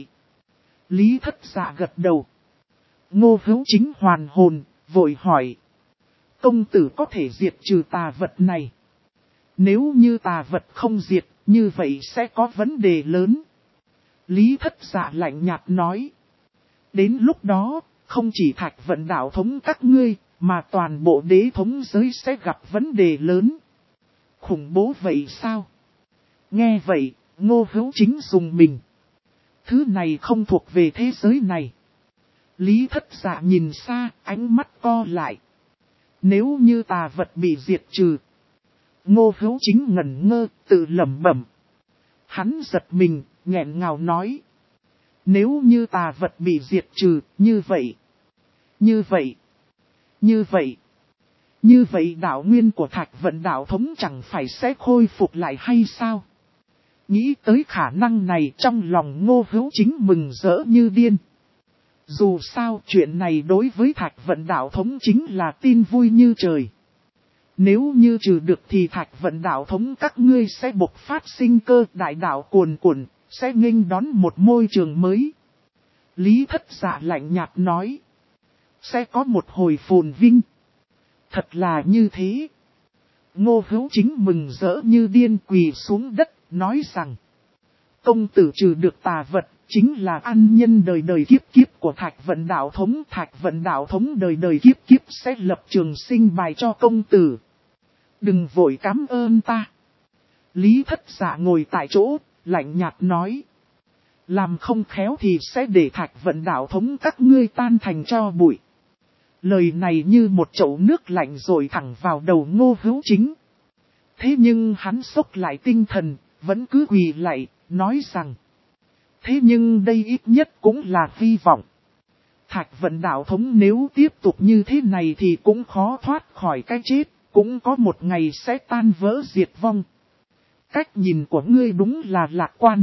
Lý Thất Dạ gật đầu. Ngô Hữu Chính hoàn hồn, vội hỏi. Công tử có thể diệt trừ tà vật này. Nếu như tà vật không diệt, như vậy sẽ có vấn đề lớn. Lý Thất Dạ lạnh nhạt nói. Đến lúc đó, không chỉ Thạch Vận đạo thống các ngươi, mà toàn bộ đế thống giới sẽ gặp vấn đề lớn. Khủng bố vậy sao? Nghe vậy, Ngô Hữu Chính dùng mình. Thứ này không thuộc về thế giới này. Lý Thất Dạ nhìn xa, ánh mắt co lại. Nếu như tà vật bị diệt trừ. Ngô Hữu Chính ngẩn ngơ, tự lẩm bẩm. Hắn giật mình, nghẹn ngào nói. Nếu như tà vật bị diệt trừ, như vậy. Như vậy đạo nguyên của Thạch Vận đạo thống chẳng phải sẽ khôi phục lại hay sao? Nghĩ tới khả năng này trong lòng Ngô Hữu Chính mừng rỡ như điên. Dù sao chuyện này đối với Thạch Vận đạo thống chính là tin vui như trời. Nếu như trừ được thì Thạch Vận đạo thống các ngươi sẽ bộc phát sinh cơ đại đạo cuồn cuộn, sẽ nghênh đón một môi trường mới. Lý Thất Dạ lạnh nhạt nói. Sẽ có một hồi phồn vinh. Thật là như thế. Ngô Hữu Chính mừng rỡ như điên quỳ xuống đất, nói rằng. Công tử trừ được tà vật, chính là an nhân đời đời kiếp kiếp của Thạch Vận đạo thống. Thạch Vận đạo thống đời đời kiếp kiếp sẽ lập trường sinh bài cho công tử. Đừng vội cảm ơn ta. Lý Thất Dạ ngồi tại chỗ, lạnh nhạt nói. Làm không khéo thì sẽ để Thạch Vận đạo thống các ngươi tan thành tro bụi. Lời này như một chậu nước lạnh rồi thẳng vào đầu Ngô Hữu Chính. Thế nhưng hắn xốc lại tinh thần, vẫn cứ quỳ lạy, nói rằng. Thế nhưng đây ít nhất cũng là hy vọng. Thạch Vận đạo thống nếu tiếp tục như thế này thì cũng khó thoát khỏi cái chết, cũng có một ngày sẽ tan vỡ diệt vong. Cách nhìn của ngươi đúng là lạc quan.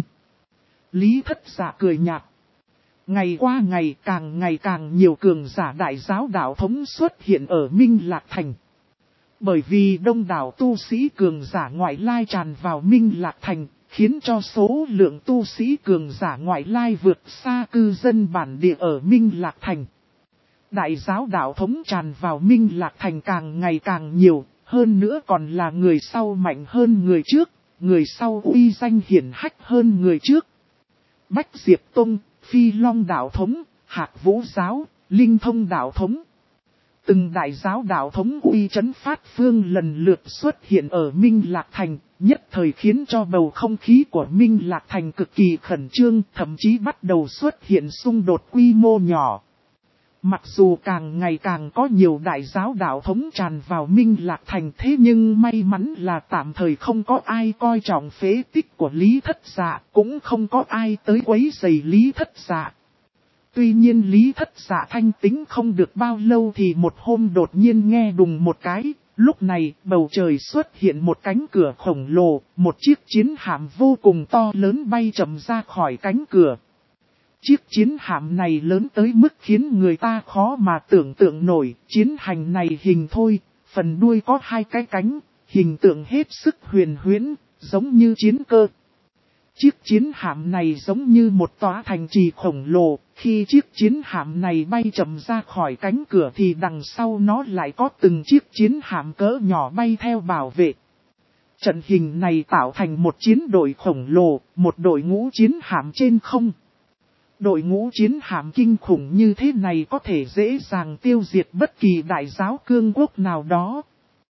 Lý Thất Dạ cười nhạt. Ngày qua ngày càng nhiều cường giả đại giáo đạo thống xuất hiện ở Minh Lạc Thành. Bởi vì đông đảo tu sĩ cường giả ngoại lai tràn vào Minh Lạc Thành, khiến cho số lượng tu sĩ cường giả ngoại lai vượt xa cư dân bản địa ở Minh Lạc Thành. Đại giáo đạo thống tràn vào Minh Lạc Thành càng ngày càng nhiều, hơn nữa còn là người sau mạnh hơn người trước, người sau uy danh hiển hách hơn người trước. Bách Diệp Tông, Phi Long đạo thống, Hạc Vũ giáo, Linh Thông đạo thống. Từng đại giáo đạo thống uy chấn phát phương lần lượt xuất hiện ở Minh Lạc Thành, nhất thời khiến cho bầu không khí của Minh Lạc Thành cực kỳ khẩn trương, thậm chí bắt đầu xuất hiện xung đột quy mô nhỏ. Mặc dù càng ngày càng có nhiều đại giáo đạo thống tràn vào Minh Lạc Thành, thế nhưng may mắn là tạm thời không có ai coi trọng phế tích của Lý Thất Dạ, cũng không có ai tới quấy rầy Lý Thất Dạ. Tuy nhiên Lý Thất Dạ thanh tính không được bao lâu thì một hôm đột nhiên nghe đùng một cái, lúc này bầu trời xuất hiện một cánh cửa khổng lồ, một chiếc chiến hạm vô cùng to lớn bay chậm ra khỏi cánh cửa. Chiếc chiến hạm này lớn tới mức khiến người ta khó mà tưởng tượng nổi, chiến hành này hình thôi, phần đuôi có hai cái cánh, hình tượng hết sức huyền huyễn, giống như chiến cơ. Chiếc chiến hạm này giống như một tòa thành trì khổng lồ, khi chiếc chiến hạm này bay chậm ra khỏi cánh cửa thì đằng sau nó lại có từng chiếc chiến hạm cỡ nhỏ bay theo bảo vệ. Trận hình này tạo thành một chiến đội khổng lồ, một đội ngũ chiến hạm trên không. Đội ngũ chiến hạm kinh khủng như thế này có thể dễ dàng tiêu diệt bất kỳ đại giáo cương quốc nào đó.